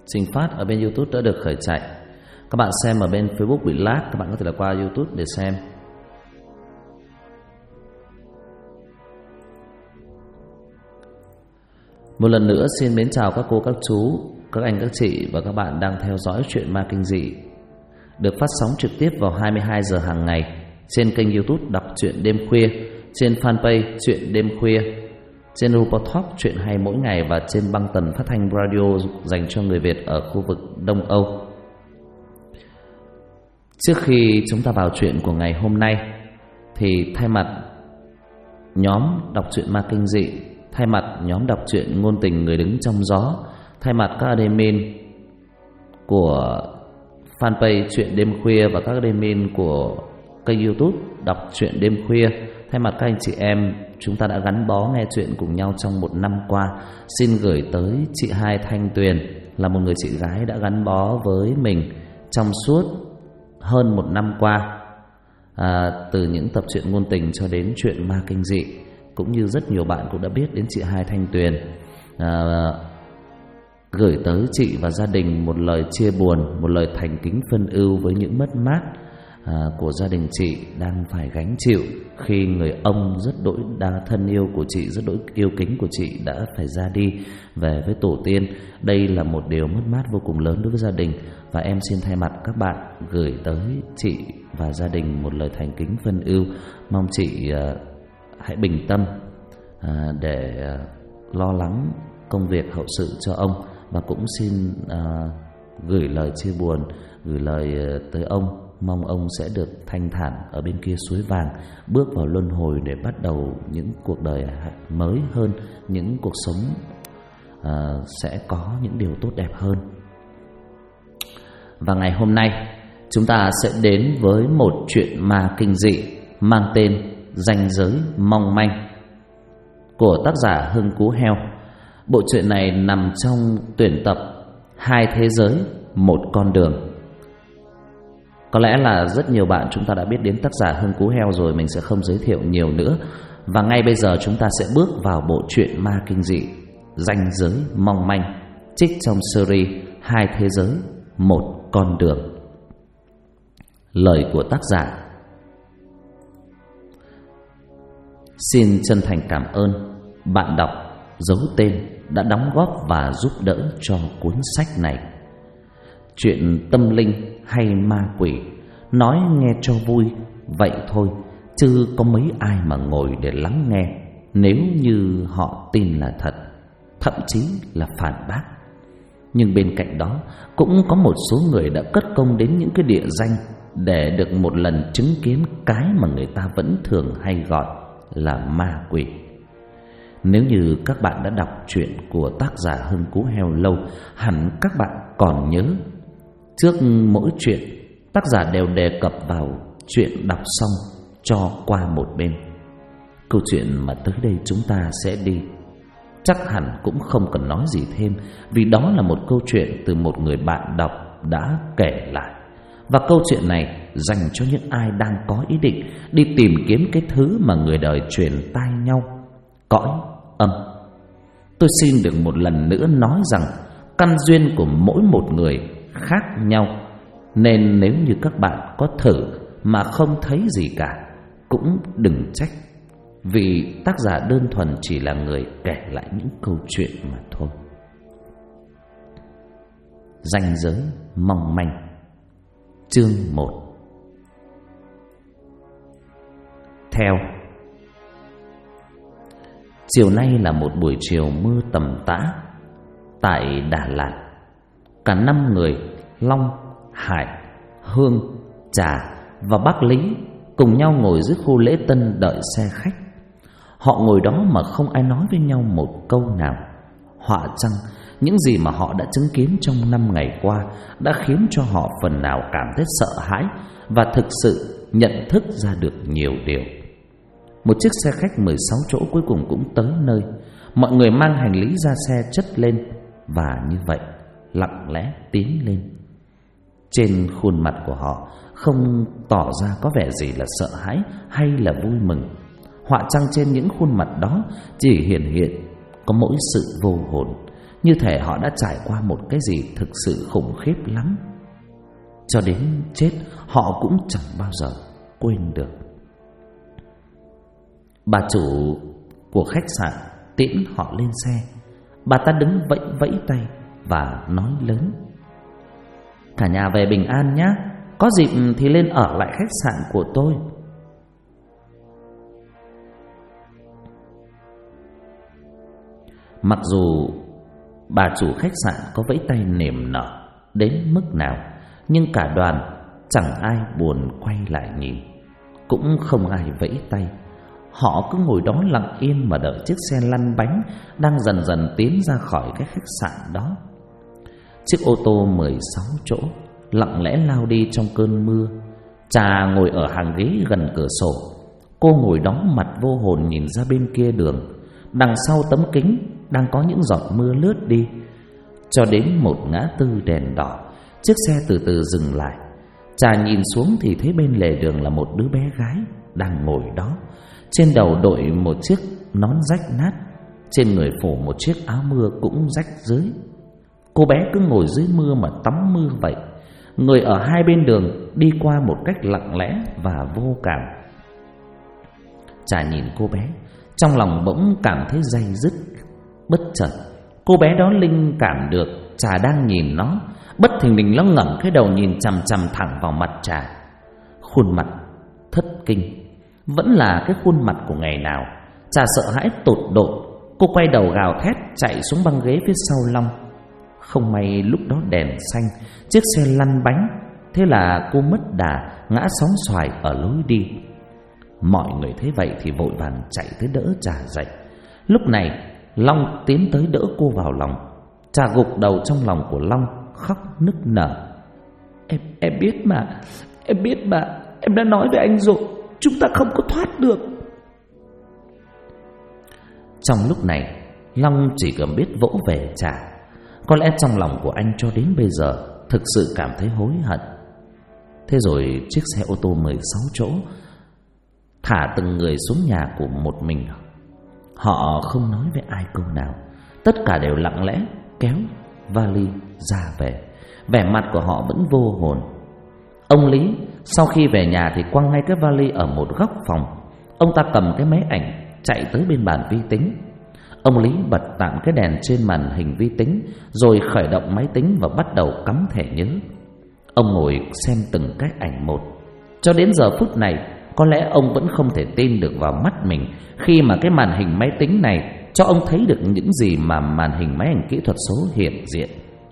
trình phát ở bên YouTube đã được khởi chạy. Các bạn xem ở bên Facebook bị lag, các bạn có thể là qua YouTube để xem. Một lần nữa xin mến chào các cô, các chú, các anh, các chị và các bạn đang theo dõi chuyện ma kinh dị, được phát sóng trực tiếp vào 22 giờ hàng ngày trên kênh YouTube Đọc Truyện Đêm Khuya, trên fanpage Chuyện Đêm Khuya, trên Rupotop Chuyện Hay Mỗi Ngày và trên băng tần phát thanh radio dành cho người Việt ở khu vực Đông Âu. Trước khi chúng ta vào chuyện của ngày hôm nay thì thay mặt nhóm đọc truyện ma kinh dị, thay mặt nhóm đọc truyện ngôn tình người đứng trong gió, thay mặt các admin của fanpage Chuyện Đêm Khuya và các admin của kênh YouTube Đọc Truyện Đêm Khuya, thay mặt các anh chị em chúng ta đã gắn bó nghe chuyện cùng nhau trong một năm qua, xin gửi tới chị Hai Thanh Tuyền, là một người chị gái đã gắn bó với mình trong suốt hơn một năm qua, từ những tập truyện ngôn tình cho đến chuyện ma kinh dị. Cũng như rất nhiều bạn cũng đã biết đến chị Hai Thanh Tuyền, gửi tới chị và gia đình một lời chia buồn, một lời thành kính phân ưu với những mất mát của gia đình chị đang phải gánh chịu khi người ông rất đỗi đa thân yêu của chị, rất đỗi yêu kính của chị đã phải ra đi về với tổ tiên. Đây là một điều mất mát vô cùng lớn đối với gia đình, và em xin thay mặt các bạn gửi tới chị và gia đình một lời thành kính phân ưu. Mong chị hãy bình tâm để lo lắng công việc hậu sự cho ông, và cũng xin gửi lời chia buồn, gửi lời tới ông, mong ông sẽ được thanh thản ở bên kia suối vàng, bước vào luân hồi để bắt đầu những cuộc đời mới hơn, những cuộc sống sẽ có những điều tốt đẹp hơn. Và ngày hôm nay chúng ta sẽ đến với một chuyện ma kinh dị mang tên Ranh Giới Mong Manh của tác giả Hưng Cú Heo. Bộ truyện này nằm trong tuyển tập Hai Thế Giới Một Con Đường. Có lẽ là rất nhiều bạn chúng ta đã biết đến tác giả Hưng Cú Heo rồi, mình sẽ không giới thiệu nhiều nữa. Và ngay bây giờ chúng ta sẽ bước vào bộ truyện ma kinh dị Ranh Giới Mong Manh, trích trong series Hai Thế Giới Một Con Đường. Lời của tác giả: xin chân thành cảm ơn bạn đọc giấu tên đã đóng góp và giúp đỡ cho cuốn sách này. Chuyện tâm linh hay ma quỷ, nói nghe cho vui vậy thôi, chứ có mấy ai mà ngồi để lắng nghe nếu như họ tin là thật, thậm chí là phản bác. Nhưng bên cạnh đó cũng có một số người đã cất công đến những cái địa danh để được một lần chứng kiến cái mà người ta vẫn thường hay gọi là ma quỷ. Nếu như các bạn đã đọc truyện của tác giả Hưng Cú Heo lâu, hẳn các bạn còn nhớ, trước mỗi chuyện tác giả đều đề cập vào chuyện đọc xong cho qua một bên. Câu chuyện mà tới đây chúng ta sẽ đi chắc hẳn cũng không cần nói gì thêm, vì đó là một câu chuyện từ một người bạn đọc đã kể lại. Và câu chuyện này dành cho những ai đang có ý định đi tìm kiếm cái thứ mà người đời truyền tai nhau, cõi âm. Tôi xin được một lần nữa nói rằng căn duyên của mỗi một người khác nhau, nên nếu như các bạn có thử mà không thấy gì cả cũng đừng trách, vì tác giả đơn thuần chỉ là người kể lại những câu chuyện mà thôi. Ranh Giới Mong Manh, chương 1. Theo. Chiều nay là một buổi chiều mưa tầm tã tại Đà Lạt. Cả 5 người Long, Hải, Hương, Trà và bác Lý cùng nhau ngồi dưới khu lễ tân đợi xe khách. Họ ngồi đó mà không ai nói với nhau một câu nào. Họa chăng những gì mà họ đã chứng kiến trong 5 ngày qua đã khiến cho họ phần nào cảm thấy sợ hãi và thực sự nhận thức ra được nhiều điều. Một chiếc xe khách 16 chỗ cuối cùng cũng tới nơi. Mọi người mang hành lý ra xe chất lên, và như vậy lặng lẽ tiến lên. Trên khuôn mặt của họ không tỏ ra có vẻ gì là sợ hãi hay là vui mừng. Họa chăng trên những khuôn mặt đó chỉ hiện có mỗi sự vô hồn, như thể họ đã trải qua một cái gì thực sự khủng khiếp lắm. Cho đến chết họ cũng chẳng bao giờ quên được. Bà chủ của khách sạn tiễn họ lên xe. Bà ta đứng vẫy vẫy tay và nói lớn: cả nhà về bình an nhé, có dịp thì lên ở lại khách sạn của tôi. Mặc dù bà chủ khách sạn có vẫy tay niềm nở đến mức nào, nhưng cả đoàn chẳng ai buồn quay lại nhìn, cũng không ai vẫy tay. Họ cứ ngồi đó lặng yên mà đợi chiếc xe lăn bánh đang dần dần tiến ra khỏi cái khách sạn đó. Chiếc ô tô 16 chỗ lặng lẽ lao đi trong cơn mưa. Trà ngồi ở hàng ghế gần cửa sổ. Cô ngồi đó mặt vô hồn nhìn ra bên kia đường. Đằng sau tấm kính đang có những giọt mưa lướt đi. Cho đến một ngã tư đèn đỏ, chiếc xe từ từ dừng lại. Trà nhìn xuống thì thấy bên lề đường là một đứa bé gái đang ngồi đó. Trên đầu đội một chiếc nón rách nát, trên người phủ một chiếc áo mưa cũng rách rưới. Cô bé cứ ngồi dưới mưa mà tắm mưa vậy. Người ở hai bên đường đi qua một cách lặng lẽ và vô cảm. Trà nhìn cô bé, trong lòng bỗng cảm thấy day dứt. Bất chợt cô bé đó linh cảm được Trà đang nhìn nó. Bất thình lình nó ngẩng cái đầu nhìn chằm chằm thẳng vào mặt Trà. Khuôn mặt thất kinh vẫn là cái khuôn mặt của ngày nào. Trà sợ hãi tột độ. Cô quay đầu gào thét chạy xuống băng ghế phía sau Long. Không may lúc đó đèn xanh, chiếc xe lăn bánh. Thế là cô mất đà ngã sóng xoài ở lối đi. Mọi người thấy vậy thì vội vàng chạy tới đỡ Trà dậy. Lúc này Long tiến tới đỡ cô vào lòng. Trà gục đầu trong lòng của Long, khóc nức nở. Em biết mà, em đã nói với anh rồi, chúng ta không có thoát được. Trong lúc này Long chỉ cần biết vỗ về Trà. Có lẽ trong lòng của anh cho đến bây giờ thực sự cảm thấy hối hận. Thế rồi chiếc xe ô tô 16 chỗ thả từng người xuống nhà của một mình. Họ không nói với ai câu nào. Tất cả đều lặng lẽ kéo vali ra về. Vẻ mặt của họ vẫn vô hồn. Ông Lý sau khi về nhà thì quăng ngay cái vali ở một góc phòng. Ông ta cầm cái máy ảnh chạy tới bên bàn vi tính. Ông Lý bật tạm cái đèn trên màn hình vi tính, rồi khởi động máy tính và bắt đầu cắm thẻ nhớ. Ông ngồi xem từng cái ảnh một. Cho đến giờ phút này, có lẽ ông vẫn không thể tin được vào mắt mình khi mà cái màn hình máy tính này cho ông thấy được những gì mà màn hình máy ảnh kỹ thuật số hiện diện.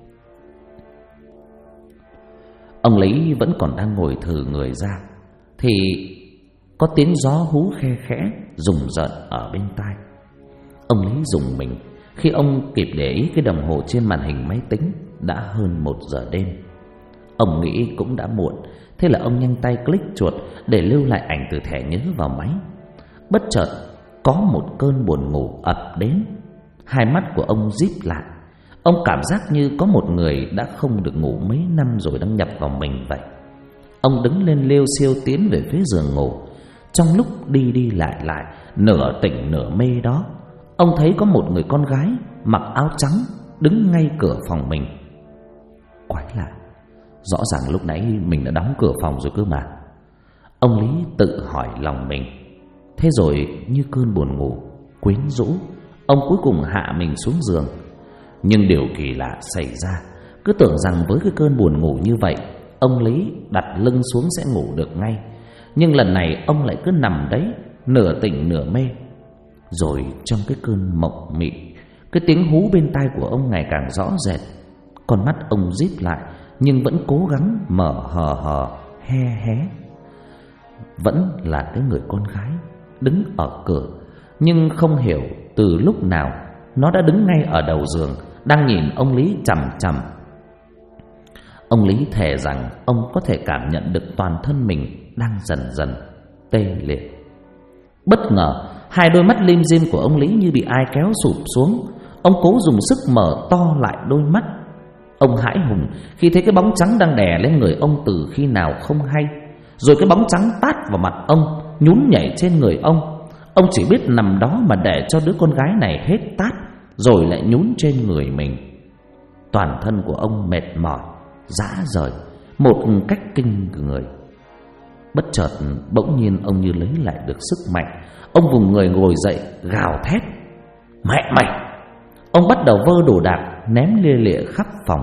Ông Lý vẫn còn đang ngồi thừ người ra thì có tiếng gió hú khe khẽ rùng rợn ở bên tai. Ông Lý rùng mình khi ông kịp để ý cái đồng hồ trên màn hình máy tính đã hơn 1 giờ đêm. Ông nghĩ cũng đã muộn, thế là ông nhanh tay click chuột để lưu lại ảnh từ thẻ nhớ vào máy. Bất chợt có một cơn buồn ngủ ập đến. Hai mắt của ông díp lại. Ông cảm giác như có một người đã không được ngủ mấy năm rồi đang nhập vào mình vậy. Ông đứng lên liêu xiêu tiến về phía giường ngủ. Trong lúc đi đi lại lại, nửa tỉnh nửa mê đó, ông thấy có một người con gái mặc áo trắng đứng ngay cửa phòng mình. Quái lạ, rõ ràng lúc nãy mình đã đóng cửa phòng rồi cơ mà. Ông Lý tự hỏi lòng mình. Thế rồi như cơn buồn ngủ quyến rũ, ông cuối cùng hạ mình xuống giường. Nhưng điều kỳ lạ xảy ra. Cứ tưởng rằng với cái cơn buồn ngủ như vậy, ông Lý đặt lưng xuống sẽ ngủ được ngay. Nhưng lần này ông lại cứ nằm đấy, nửa tỉnh nửa mê. Rồi trong cái cơn mộng mị, cái tiếng hú bên tai của ông ngày càng rõ rệt. Con mắt ông díp lại nhưng vẫn cố gắng mở hờ hé hé. Vẫn là cái người con gái đứng ở cửa. Nhưng không hiểu từ lúc nào nó đã đứng ngay ở đầu giường, đang nhìn ông Lý chằm chằm. Ông Lý thề rằng ông có thể cảm nhận được toàn thân mình đang dần dần tê liệt. Bất ngờ, hai đôi mắt lim dim của ông Lý như bị ai kéo sụp xuống. Ông cố dùng sức mở to lại đôi mắt. Ông hãi hùng khi thấy cái bóng trắng đang đè lên người ông từ khi nào không hay. Rồi cái bóng trắng tát vào mặt ông, nhún nhảy trên người ông. Ông chỉ biết nằm đó mà để cho đứa con gái này hết tát, rồi lại nhún trên người mình. Toàn thân của ông mệt mỏi, rã rời một cách kinh người. Bất chợt bỗng nhiên ông như lấy lại được sức mạnh. Ông vùng người ngồi dậy, gào thét: "Mẹ mày!" Ông bắt đầu vơ đồ đạc ném lia lịa khắp phòng.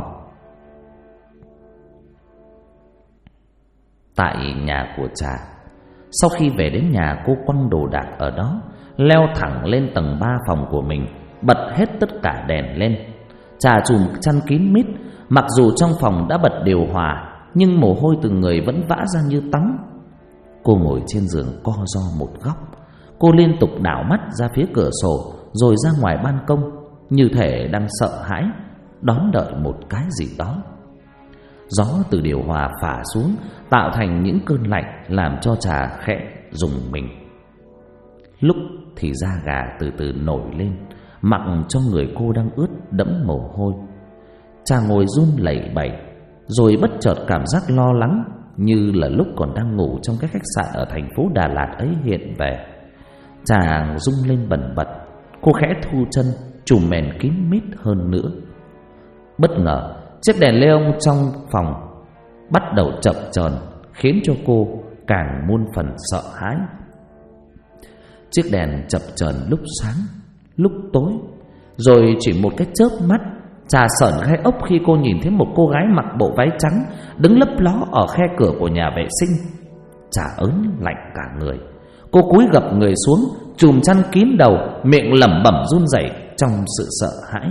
Tại nhà của Trà, sau khi về đến nhà, cô quăng đồ đạc ở đó, leo thẳng lên tầng 3 phòng của mình, bật hết tất cả đèn lên. Trà chùm chăn kín mít. Mặc dù trong phòng đã bật điều hòa, nhưng mồ hôi từ người vẫn vã ra như tắm. Cô ngồi trên giường co ro một góc. Cô liên tục đảo mắt ra phía cửa sổ, rồi ra ngoài ban công, như thể đang sợ hãi đón đợi một cái gì đó. Gió từ điều hòa phả xuống, tạo thành những cơn lạnh, làm cho Trà khẽ rùng mình. Lúc thì da gà từ từ nổi lên, mặc cho người cô đang ướt đẫm mồ hôi. Trà ngồi run lẩy bẩy, rồi bất chợt cảm giác lo lắng, như là lúc còn đang ngủ trong cái khách sạn ở thành phố Đà Lạt ấy hiện về. Trà rung lên bần bật. Cô khẽ thu chân, trùm mền kín mít hơn nữa. Bất ngờ chiếc đèn lê ông trong phòng bắt đầu chập chờn, khiến cho cô càng muôn phần sợ hãi. Chiếc đèn chập chờn lúc sáng lúc tối, rồi chỉ một cái chớp mắt, Trà sởn gai ốc khi cô nhìn thấy một cô gái mặc bộ váy trắng đứng lấp ló ở khe cửa của nhà vệ sinh. Trà ớn lạnh cả người. Cô cúi gập người xuống, chùm chăn kín đầu, miệng lẩm bẩm run rẩy trong sự sợ hãi.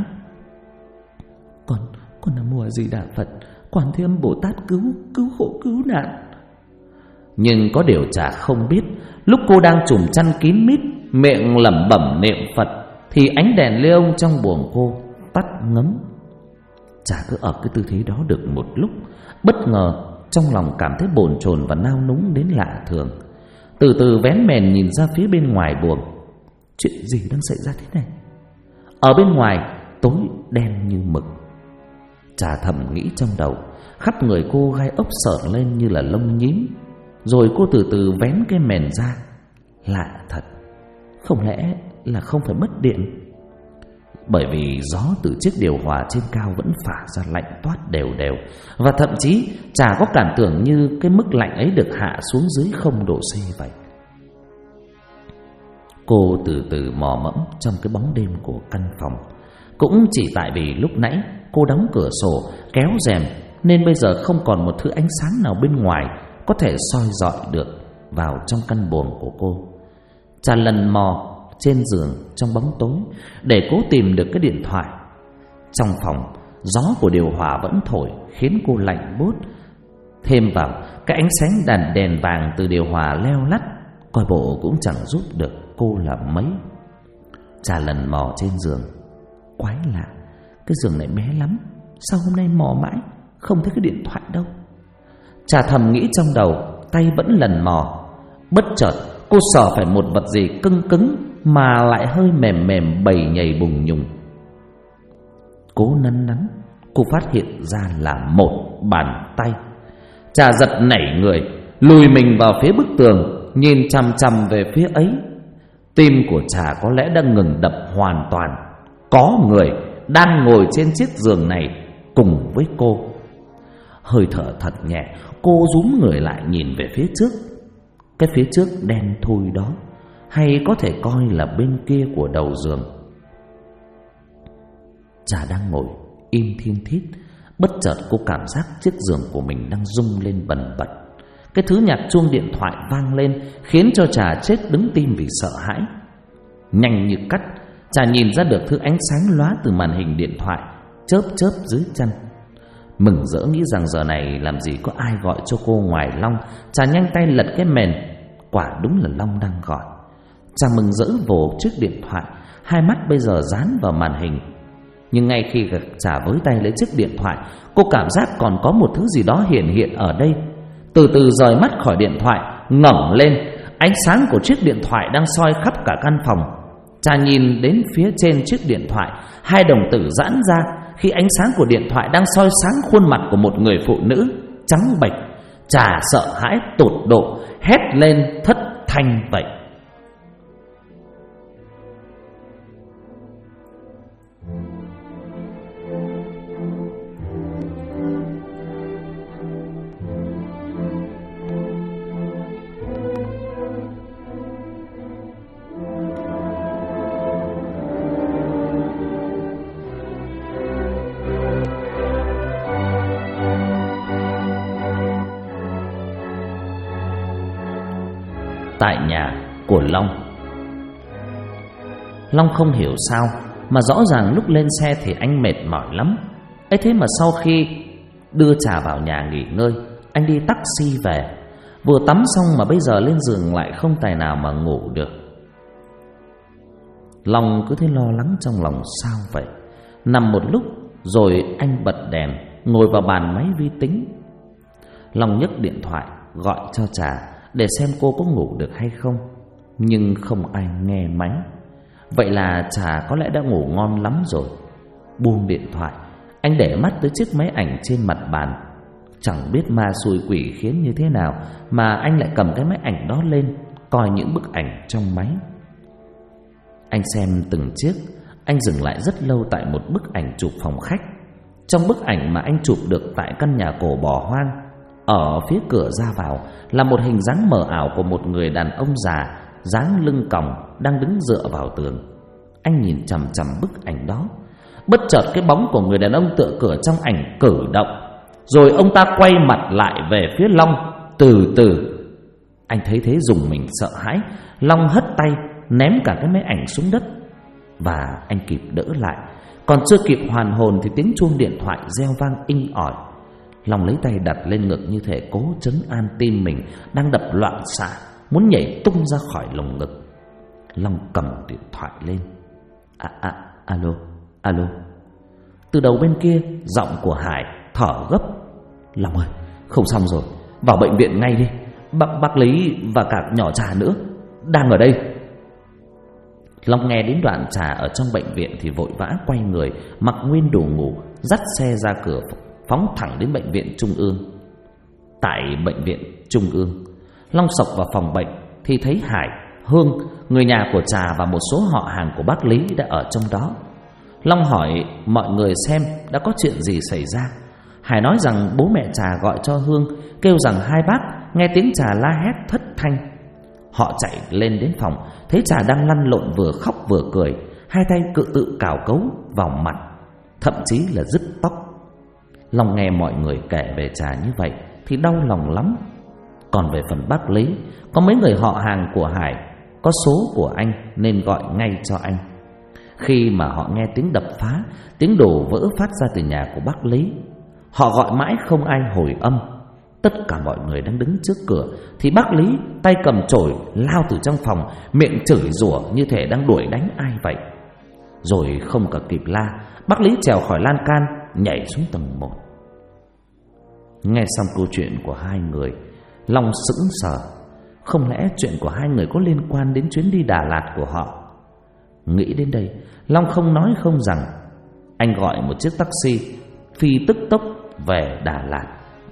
Con Nam Mô A Di Đà Phật, Quan Thế Âm Bồ Tát cứu khổ cứu nạn. Nhưng có điều Trà không biết, lúc cô đang chùm chăn kín mít, miệng lẩm bẩm niệm Phật, thì ánh đèn lê ông trong buồng cô tắt ngấm. Trà cứ ở cái tư thế đó được một lúc, bất ngờ trong lòng cảm thấy bồn chồn và nao núng đến lạ thường. Từ từ vén mền nhìn ra phía bên ngoài buồng. Chuyện gì đang xảy ra thế này? Ở bên ngoài tối đen như mực. Trà thầm nghĩ trong đầu. Khắp người cô gai ốc sởn lên như là lông nhím. Rồi cô từ từ vén cái mền ra. Lạ thật, không lẽ là không phải mất điện? Bởi vì gió từ chiếc điều hòa trên cao vẫn phả ra lạnh toát đều đều. Và thậm chí Trà có cảm tưởng như cái mức lạnh ấy được hạ xuống dưới 0 độ C vậy. Cô từ từ mò mẫm trong cái bóng đêm của căn phòng. Cũng chỉ tại vì lúc nãy cô đóng cửa sổ, kéo rèm, nên bây giờ không còn một thứ ánh sáng nào bên ngoài có thể soi rọi được vào trong căn buồng của cô. Trà lần mò trên giường trong bóng tối để cố tìm được cái điện thoại. Trong phòng, gió của điều hòa vẫn thổi khiến cô lạnh buốt. Thêm vào cái ánh sáng đèn vàng từ điều hòa leo lắt, coi bộ cũng chẳng giúp được cô là mấy. Trà lần mò trên giường. Quái lạ, cái giường này bé lắm, sao hôm nay mò mãi không thấy cái điện thoại đâu? Trà thầm nghĩ trong đầu, tay vẫn lần mò. Bất chợt cô sờ phải một vật gì cứng cứng mà lại hơi mềm mềm bầy nhầy bùng nhùng. Cố nắn nắn, cô phát hiện ra là một bàn tay. Trà giật nảy người, lùi mình vào phía bức tường, nhìn chằm chằm về phía ấy. Tim của Trà có lẽ đang ngừng đập hoàn toàn. Có người đang ngồi trên chiếc giường này cùng với cô. Hơi thở thật nhẹ, cô rúm người lại nhìn về phía trước. Cái phía trước đen thui đó, hay có thể coi là bên kia của đầu giường. Trà đang ngồi im thiên thít. Bất chợt cô cảm giác chiếc giường của mình đang rung lên bần bật. Cái thứ nhạc chuông điện thoại vang lên, khiến cho Trà chết đứng tim vì sợ hãi. Nhanh như cắt, Trà nhìn ra được thứ ánh sáng lóa từ màn hình điện thoại chớp chớp dưới chân. Mừng rỡ nghĩ rằng giờ này làm gì có ai gọi cho cô ngoài Long. Trà nhanh tay lật cái mền. Quả đúng là Long đang gọi. Trà mừng rỡ vồ chiếc điện thoại, hai mắt bây giờ dán vào màn hình. Nhưng ngay khi Trà với tay lấy chiếc điện thoại, cô cảm giác còn có một thứ gì đó hiện ở đây. Từ từ rời mắt khỏi điện thoại, ngẩng lên. Ánh sáng của chiếc điện thoại đang soi khắp cả căn phòng. Trà nhìn đến phía trên chiếc điện thoại, hai đồng tử giãn ra khi ánh sáng của điện thoại đang soi sáng khuôn mặt của một người phụ nữ trắng bệch. Trà sợ hãi tột độ, hét lên thất thanh vậy. tại nhà của Long. Long không hiểu sao mà rõ ràng lúc lên xe thì anh mệt mỏi lắm. ấy thế mà sau khi đưa Trà vào nhà nghỉ ngơi, anh đi taxi về. Vừa tắm xong mà bây giờ lên giường lại không tài nào mà ngủ được. Long cứ thấy lo lắng trong lòng sao vậy. Nằm một lúc rồi anh bật đèn, ngồi vào bàn máy vi tính. Long nhấc điện thoại gọi cho Trà để xem cô có ngủ được hay không, nhưng không ai nghe máy. Vậy là Trà có lẽ đã ngủ ngon lắm rồi. Buông điện thoại, anh để mắt tới chiếc máy ảnh trên mặt bàn. Chẳng biết ma xui quỷ khiến như thế nào mà anh lại cầm cái máy ảnh đó lên, coi những bức ảnh trong máy. Anh xem từng chiếc. Anh dừng lại rất lâu tại một bức ảnh chụp phòng khách. Trong bức ảnh mà anh chụp được tại căn nhà cổ bỏ hoang, ở phía cửa ra vào là một hình dáng mờ ảo của một người đàn ông già, dáng lưng còng, đang đứng dựa vào tường. Anh nhìn chằm chằm bức ảnh đó. Bất chợt cái bóng của người đàn ông tựa cửa trong ảnh cử động, rồi ông ta quay mặt lại về phía Long. Từ từ. Anh thấy thế dùng mình sợ hãi. Long hất tay ném cả cái máy ảnh xuống đất, và anh kịp đỡ lại. Còn chưa kịp hoàn hồn thì tiếng chuông điện thoại reo vang inh ỏi. Long lấy tay đặt lên ngực như thể cố trấn an tim mình đang đập loạn xạ, muốn nhảy tung ra khỏi lồng ngực. Long cầm điện thoại lên. Alo. Từ đầu bên kia giọng của Hải thở gấp. Long ơi, không xong rồi, vào bệnh viện ngay đi. Bác Lý và cả nhỏ Trà nữa đang ở đây. Long nghe đến đoạn Trà ở trong bệnh viện thì vội vã quay người, mặc nguyên đồ ngủ, dắt xe ra cửa, phóng thẳng đến bệnh viện Trung ương. Tại bệnh viện Trung ương, Long xộc vào phòng bệnh thì thấy Hải, Hương, người nhà của Trà và một số họ hàng của bác Lý đã ở trong đó. Long hỏi mọi người xem đã có chuyện gì xảy ra. Hải nói rằng bố mẹ Trà gọi cho Hương, kêu rằng hai bác nghe tiếng Trà la hét thất thanh. Họ chạy lên đến phòng, thấy Trà đang lăn lộn vừa khóc vừa cười, hai tay cự tự cào cấu vào mặt, thậm chí là rứt tóc. Long nghe mọi người kể về Trà như vậy thì đau lòng lắm. Còn về phần bác Lý, có mấy người họ hàng của Hải có số của anh nên gọi ngay cho anh. Khi mà họ nghe tiếng đập phá, tiếng đổ vỡ phát ra từ nhà của bác Lý, họ gọi mãi không ai hồi âm. Tất cả mọi người đang đứng trước cửa thì bác Lý tay cầm chổi lao từ trong phòng, miệng chửi rủa như thể đang đuổi đánh ai vậy. Rồi không cả kịp la, bác Lý trèo khỏi lan can, nhảy xuống tầng 1. Nghe xong câu chuyện của hai người, Long sững sờ. Không lẽ chuyện của hai người có liên quan đến chuyến đi Đà Lạt của họ? Nghĩ đến đây, Long không nói không rằng, anh gọi một chiếc taxi phi tức tốc về Đà Lạt.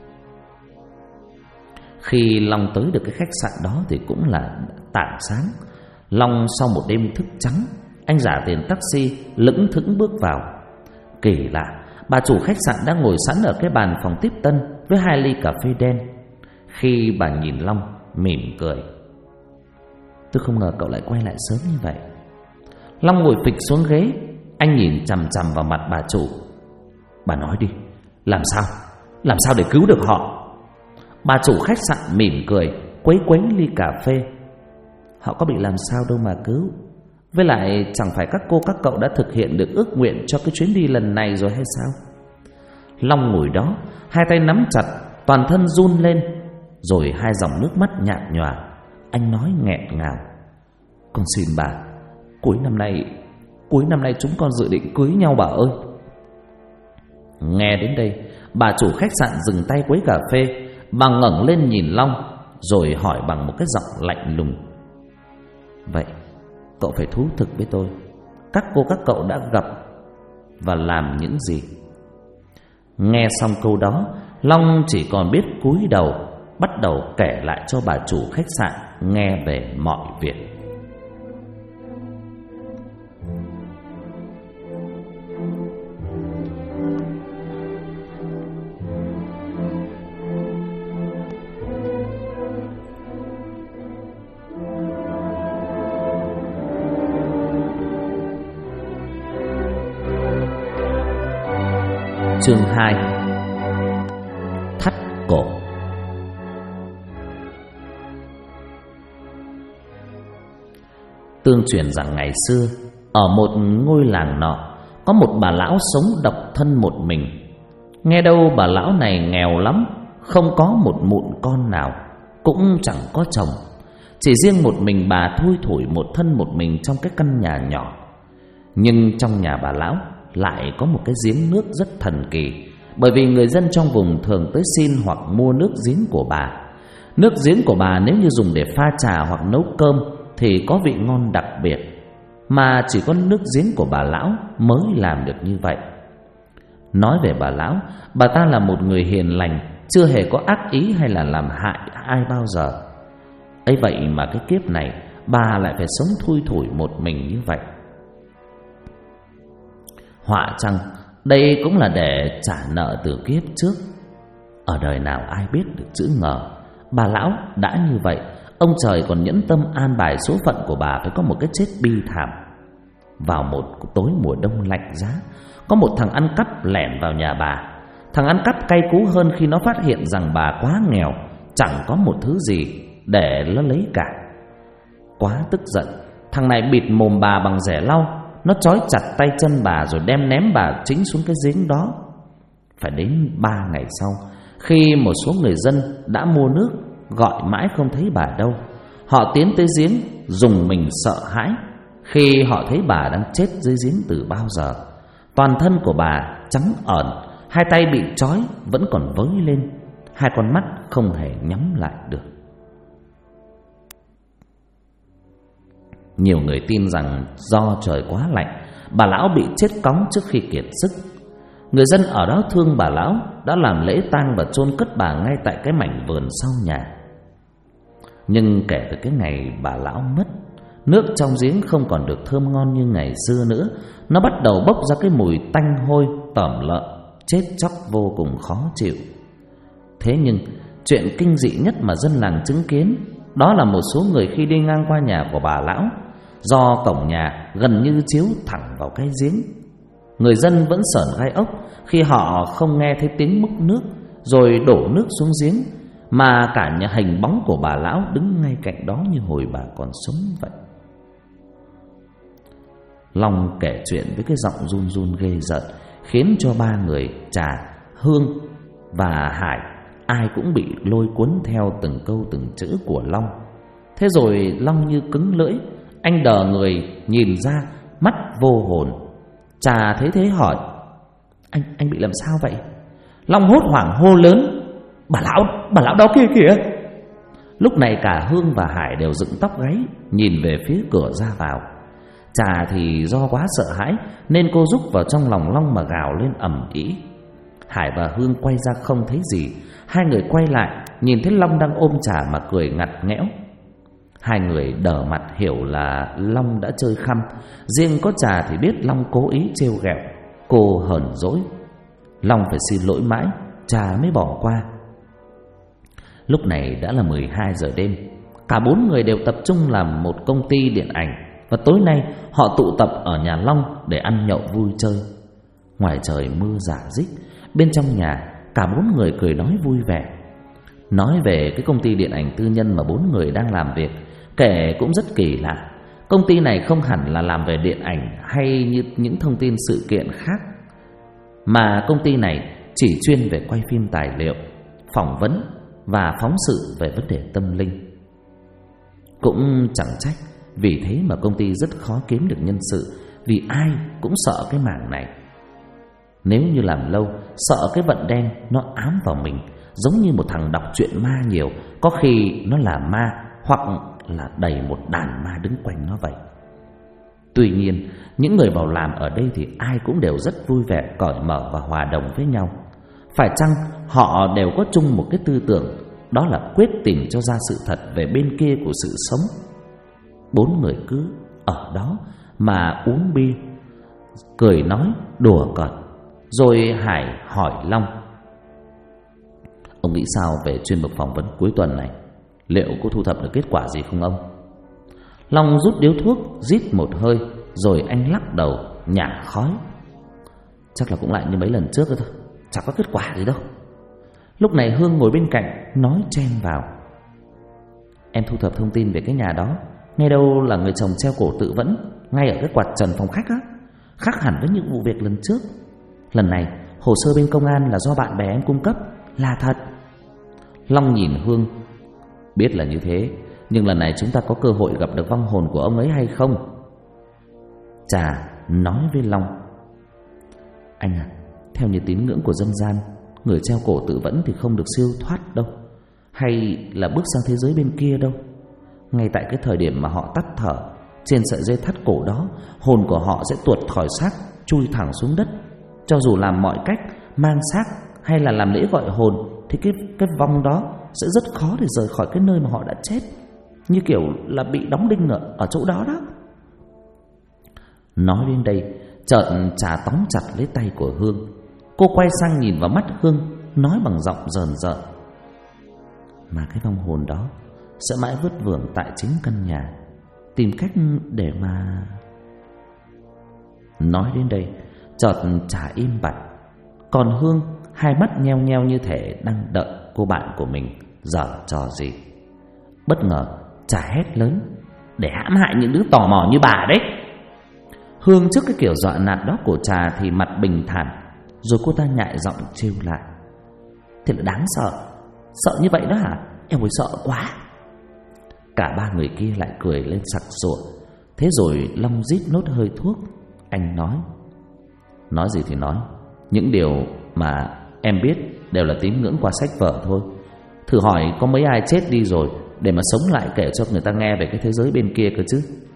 Khi Long tới được cái khách sạn đó thì cũng là tảng sáng. Long sau một đêm thức trắng, anh trả tiền taxi lững thững bước vào. Kỳ lạ, bà chủ khách sạn đang ngồi sẵn ở cái bàn phòng tiếp tân với 2 ly cà phê đen. Khi bà nhìn Long, mỉm cười. Tôi không ngờ cậu lại quay lại sớm như vậy. Long ngồi phịch xuống ghế, anh nhìn chằm chằm vào mặt bà chủ. Bà nói đi, làm sao để cứu được họ? Bà chủ khách sạn mỉm cười, quấy ly cà phê. Họ có bị làm sao đâu mà cứu. Với lại chẳng phải các cô các cậu đã thực hiện được ước nguyện cho cái chuyến đi lần này rồi hay sao? Long ngồi đó, hai tay nắm chặt, toàn thân run lên, rồi hai dòng nước mắt nhạt nhòa. Anh nói nghẹn ngào. Con xin bà, cuối năm nay chúng con dự định cưới nhau bà ơi. Nghe đến đây, bà chủ khách sạn dừng tay quấy cà phê. Bà ngẩng lên nhìn Long, rồi hỏi bằng một cái giọng lạnh lùng. Vậy cậu phải thú thực với tôi, các cô các cậu đã gặp và làm những gì? Nghe xong câu đó, Long chỉ còn biết cúi đầu, bắt đầu kể lại cho bà chủ khách sạn nghe về mọi việc. Chương 2: Thắt cổ. tương truyền rằng ngày xưa ở một ngôi làng nọ có một bà lão sống độc thân một mình. Nghe đâu bà lão này nghèo lắm, không có một mụn con nào, cũng chẳng có chồng. Chỉ riêng một mình bà thui thủi một thân một mình trong cái căn nhà nhỏ. Nhưng trong nhà bà lão lại có một cái giếng nước rất thần kỳ, bởi vì người dân trong vùng thường tới xin hoặc mua nước giếng của bà. Nước giếng của bà nếu như dùng để pha trà hoặc nấu cơm thì có vị ngon đặc biệt, mà chỉ có nước giếng của bà lão mới làm được như vậy. Nói về bà lão, bà ta là một người hiền lành, chưa hề có ác ý hay là làm hại ai bao giờ. ấy vậy mà cái kiếp này bà lại phải sống thui thủi một mình như vậy. Họa chăng đây cũng là để trả nợ từ kiếp trước. Ở đời nào ai biết được chữ ngờ. Bà lão đã như vậy, ông trời còn nhẫn tâm an bài số phận của bà phải có một cái chết bi thảm. Vào một tối mùa đông lạnh giá, có một thằng ăn cắp lẻn vào nhà bà. Thằng ăn cắp cay cú hơn khi nó phát hiện rằng bà quá nghèo, chẳng có một thứ gì để nó lấy cả. Quá tức giận, thằng này bịt mồm bà bằng rẻ lau. Nó trói chặt tay chân bà rồi đem ném bà chính xuống cái giếng đó. Phải đến 3 ngày sau, khi một số người dân đã mua nước, gọi mãi không thấy bà đâu, họ tiến tới giếng dùng mình sợ hãi khi họ thấy bà đang chết dưới giếng từ bao giờ. Toàn thân của bà trắng ởn, hai tay bị trói vẫn còn với lên, hai con mắt không hề nhắm lại được. Nhiều người tin rằng do trời quá lạnh, bà lão bị chết cóng trước khi kiệt sức. Người dân ở đó thương bà lão, đã làm lễ tang và chôn cất bà ngay tại cái mảnh vườn sau nhà. Nhưng kể từ cái ngày bà lão mất, nước trong giếng không còn được thơm ngon như ngày xưa nữa. Nó bắt đầu bốc ra cái mùi tanh hôi tởm lợm, chết chóc vô cùng khó chịu. Thế nhưng chuyện kinh dị nhất mà dân làng chứng kiến, đó là một số người khi đi ngang qua nhà của bà lão, do cổng nhà gần như chiếu thẳng vào cái giếng, người dân vẫn sởn gai ốc khi họ không nghe thấy tiếng múc nước rồi đổ nước xuống giếng, mà cả nhà hình bóng của bà lão đứng ngay cạnh đó như hồi bà còn sống vậy. Long kể chuyện với cái giọng run run ghê rợn, khiến cho ba người Trà, Hương và Hải ai cũng bị lôi cuốn theo từng câu từng chữ của Long. Thế rồi Long như cứng lưỡi, anh đờ người nhìn ra, mắt vô hồn. Trà thấy thế hỏi: Anh bị làm sao vậy? Long hốt hoảng hô lớn: Bà lão đó kia kìa! Lúc này cả Hương và Hải đều dựng tóc gáy, nhìn về phía cửa ra vào. Trà thì do quá sợ hãi nên cô rúc vào trong lòng Long mà gào lên ầm ĩ. Hải và Hương quay ra không thấy gì. Hai người quay lại nhìn thấy Long đang ôm Trà mà cười ngặt nghẽo. Hai người đờ mặt hiểu là Long đã chơi khăm. Riêng có Trà thì biết Long cố ý trêu ghẹo. Cô hờn dỗi. Long phải xin lỗi mãi, Trà mới bỏ qua. Lúc này đã là 12 giờ đêm. Cả 4 người đều tập trung làm một công ty điện ảnh, và tối nay họ tụ tập ở nhà Long để ăn nhậu vui chơi. Ngoài trời mưa rả rích, bên trong nhà cả 4 người cười nói vui vẻ. Nói về cái công ty điện ảnh tư nhân mà 4 người đang làm việc, kể cũng rất kỳ lạ. Công ty này không hẳn là làm về điện ảnh hay như những thông tin sự kiện khác, mà công ty này chỉ chuyên về quay phim tài liệu, phỏng vấn và phóng sự về vấn đề tâm linh. Cũng chẳng trách, vì thế mà công ty rất khó kiếm được nhân sự, vì ai cũng sợ cái mảng này. Nếu như làm lâu, sợ cái vận đen nó ám vào mình, giống như một thằng đọc truyện ma nhiều, có khi nó là ma hoặc là đầy một đàn ma đứng quanh nó vậy. Tuy nhiên, những người vào làm ở đây thì ai cũng đều rất vui vẻ, cởi mở và hòa đồng với nhau. Phải chăng họ đều có chung một cái tư tưởng, đó là quyết tìm cho ra sự thật về bên kia của sự sống. 4 người cứ ở đó mà uống bia, cười nói, đùa cợt. Rồi Hải hỏi Long: Ông nghĩ sao về chuyên mục phỏng vấn cuối tuần này? Liệu có thu thập được kết quả gì không ông? Long rút điếu thuốc, rít một hơi, rồi anh lắc đầu nhả khói: Chắc là cũng lại như mấy lần trước thôi, chẳng có kết quả gì đâu. Lúc này Hương ngồi bên cạnh nói chen vào: Em thu thập thông tin về cái nhà đó, Nghe đâu là người chồng treo cổ tự vẫn ngay ở cái quạt trần phòng khách á. Khác hẳn với những vụ việc lần trước. Lần này hồ sơ bên công an là do bạn bè em cung cấp, là thật. Long nhìn Hương. Biết là như thế, nhưng lần này chúng ta có cơ hội gặp được vong hồn của ông ấy hay không? Trà nói với Long. Anh à, theo như tín ngưỡng của dân gian, người treo cổ tự vẫn thì không được siêu thoát đâu, hay là bước sang thế giới bên kia đâu. Ngay tại cái thời điểm mà họ tắt thở, trên sợi dây thắt cổ đó, hồn của họ sẽ tuột khỏi xác, chui thẳng xuống đất. Cho dù làm mọi cách, mang xác hay là làm lễ gọi hồn, thì cái vong đó sẽ rất khó để rời khỏi cái nơi mà họ đã chết, như kiểu là bị đóng đinh ở chỗ đó đó. Nói đến đây, chợt Trà tóm chặt lấy tay của Hương. Cô quay sang nhìn vào mắt Hương, nói bằng giọng rờn rợn. Mà cái vong hồn đó sẽ mãi vứt vưởng tại chính căn nhà, tìm cách để mà... Nói đến đây, chợt Trà im bặt. Còn Hương hai mắt nheo nheo như thể đang đợi cô bạn của mình giở trò gì. Bất ngờ Trà hét lớn. Để hãm hại những đứa tò mò như bà đấy. Hương trước cái kiểu dọa nạt đó của Trà thì mặt bình thản, rồi cô ta nhại giọng trêu lại. Thế là đáng sợ. Sợ như vậy đó hả? Em ơi sợ quá. Cả ba người kia lại cười lên sặc sụa. Thế rồi Long rít nốt hơi thuốc. Anh nói. Nói gì thì nói, những điều mà em biết đều là tín ngưỡng qua sách vở thôi. Thử hỏi có mấy ai chết đi rồi để mà sống lại kể cho người ta nghe về cái thế giới bên kia cơ chứ.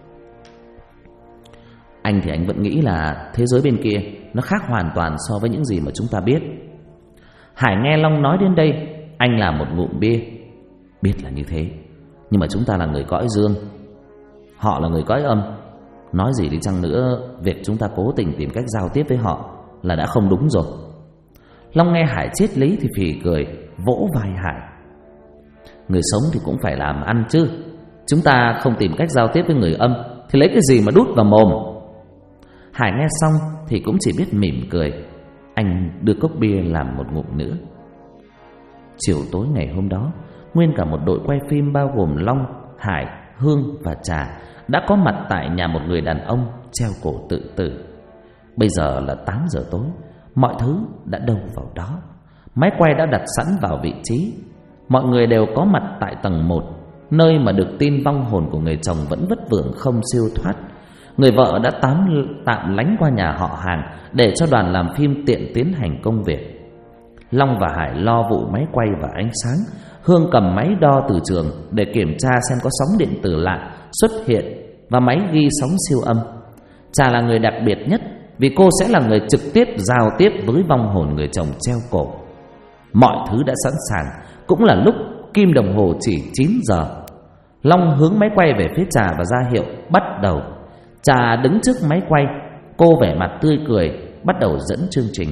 Anh thì anh vẫn nghĩ là thế giới bên kia nó khác hoàn toàn so với những gì mà chúng ta biết. Hải nghe Long nói đến đây, anh làm một ngụm bia. Biết là như thế, nhưng mà chúng ta là người cõi dương, họ là người cõi âm. Nói gì đi chăng nữa, việc chúng ta cố tình tìm cách giao tiếp với họ là đã không đúng rồi. Long nghe Hải triết lý thì phì cười, vỗ vai Hải. Người sống thì cũng phải làm ăn chứ. Chúng ta không tìm cách giao tiếp với người âm thì lấy cái gì mà đút vào mồm. Hải nghe xong thì cũng chỉ biết mỉm cười. Anh đưa cốc bia làm một ngụm nữa. Chiều tối ngày hôm đó, nguyên cả một đội quay phim bao gồm Long, Hải, Hương và Trà đã có mặt tại nhà một người đàn ông treo cổ tự tử. Bây giờ là 8 giờ tối, mọi thứ đã đâu vào đó. Máy quay đã đặt sẵn vào vị trí. Mọi người đều có mặt tại tầng 1, nơi mà được tin vong hồn của người chồng vẫn vất vưởng không siêu thoát. Người vợ đã tạm lánh qua nhà họ hàng để cho đoàn làm phim tiện tiến hành công việc. Long và Hải lo vụ máy quay và ánh sáng. Hương cầm máy đo từ trường để kiểm tra xem có sóng điện tử lạ xuất hiện và máy ghi sóng siêu âm. Trà là người đặc biệt nhất vì cô sẽ là người trực tiếp giao tiếp với vong hồn người chồng treo cổ. Mọi thứ đã sẵn sàng, cũng là lúc kim đồng hồ chỉ 9 giờ. Long hướng máy quay về phía Trà và ra hiệu bắt đầu. Trà đứng trước máy quay, cô vẻ mặt tươi cười bắt đầu dẫn chương trình.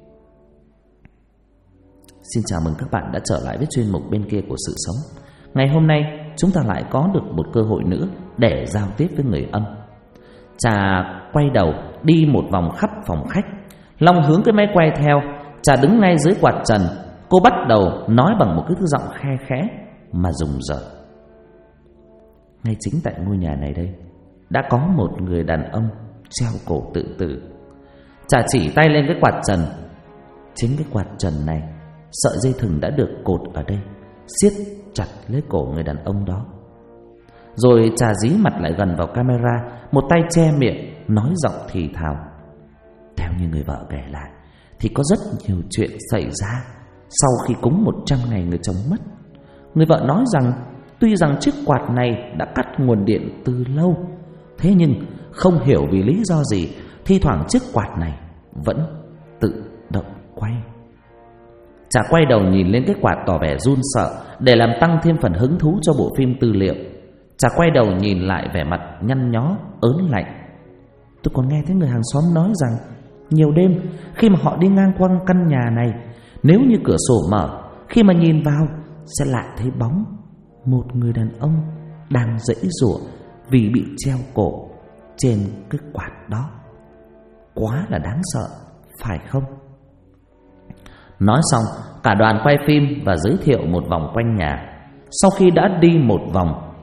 Xin chào mừng các bạn đã trở lại với chuyên mục Bên kia của sự sống. Ngày hôm nay chúng ta lại có được một cơ hội nữa để giao tiếp với người âm. Trà quay đầu đi một vòng khắp phòng khách. Long hướng cái máy quay theo. Trà đứng ngay dưới quạt trần. Cô bắt đầu nói bằng một cái thứ giọng khe khẽ mà rùng rợn. Ngay chính tại ngôi nhà này đây đã có một người đàn ông treo cổ tự tử. Trà chỉ tay lên cái quạt trần. Chính cái quạt trần này, sợi dây thừng đã được cột ở đây, siết chặt lấy cổ người đàn ông đó. Rồi Trà dí mặt lại gần vào camera, một tay che miệng, nói giọng thì thào. Theo như người vợ kể lại thì có rất nhiều chuyện xảy ra sau khi cúng 100 ngày người chồng mất. Người vợ nói rằng tuy rằng chiếc quạt này đã cắt nguồn điện từ lâu, thế nhưng không hiểu vì lý do gì, thi thoảng chiếc quạt này vẫn tự động quay. Trà quay đầu nhìn lên cái quạt tỏ vẻ run sợ để làm tăng thêm phần hứng thú cho bộ phim tư liệu. Trà quay đầu nhìn lại vẻ mặt nhăn nhó, ớn lạnh. Tôi còn nghe thấy người hàng xóm nói rằng nhiều đêm khi mà họ đi ngang qua căn nhà này, nếu như cửa sổ mở, khi mà nhìn vào sẽ lại thấy bóng một người đàn ông đang giãy giụa vì bị treo cổ trên cái quạt đó. Quá là đáng sợ, phải không? Nói xong, cả đoàn quay phim và giới thiệu một vòng quanh nhà. Sau khi đã đi một vòng,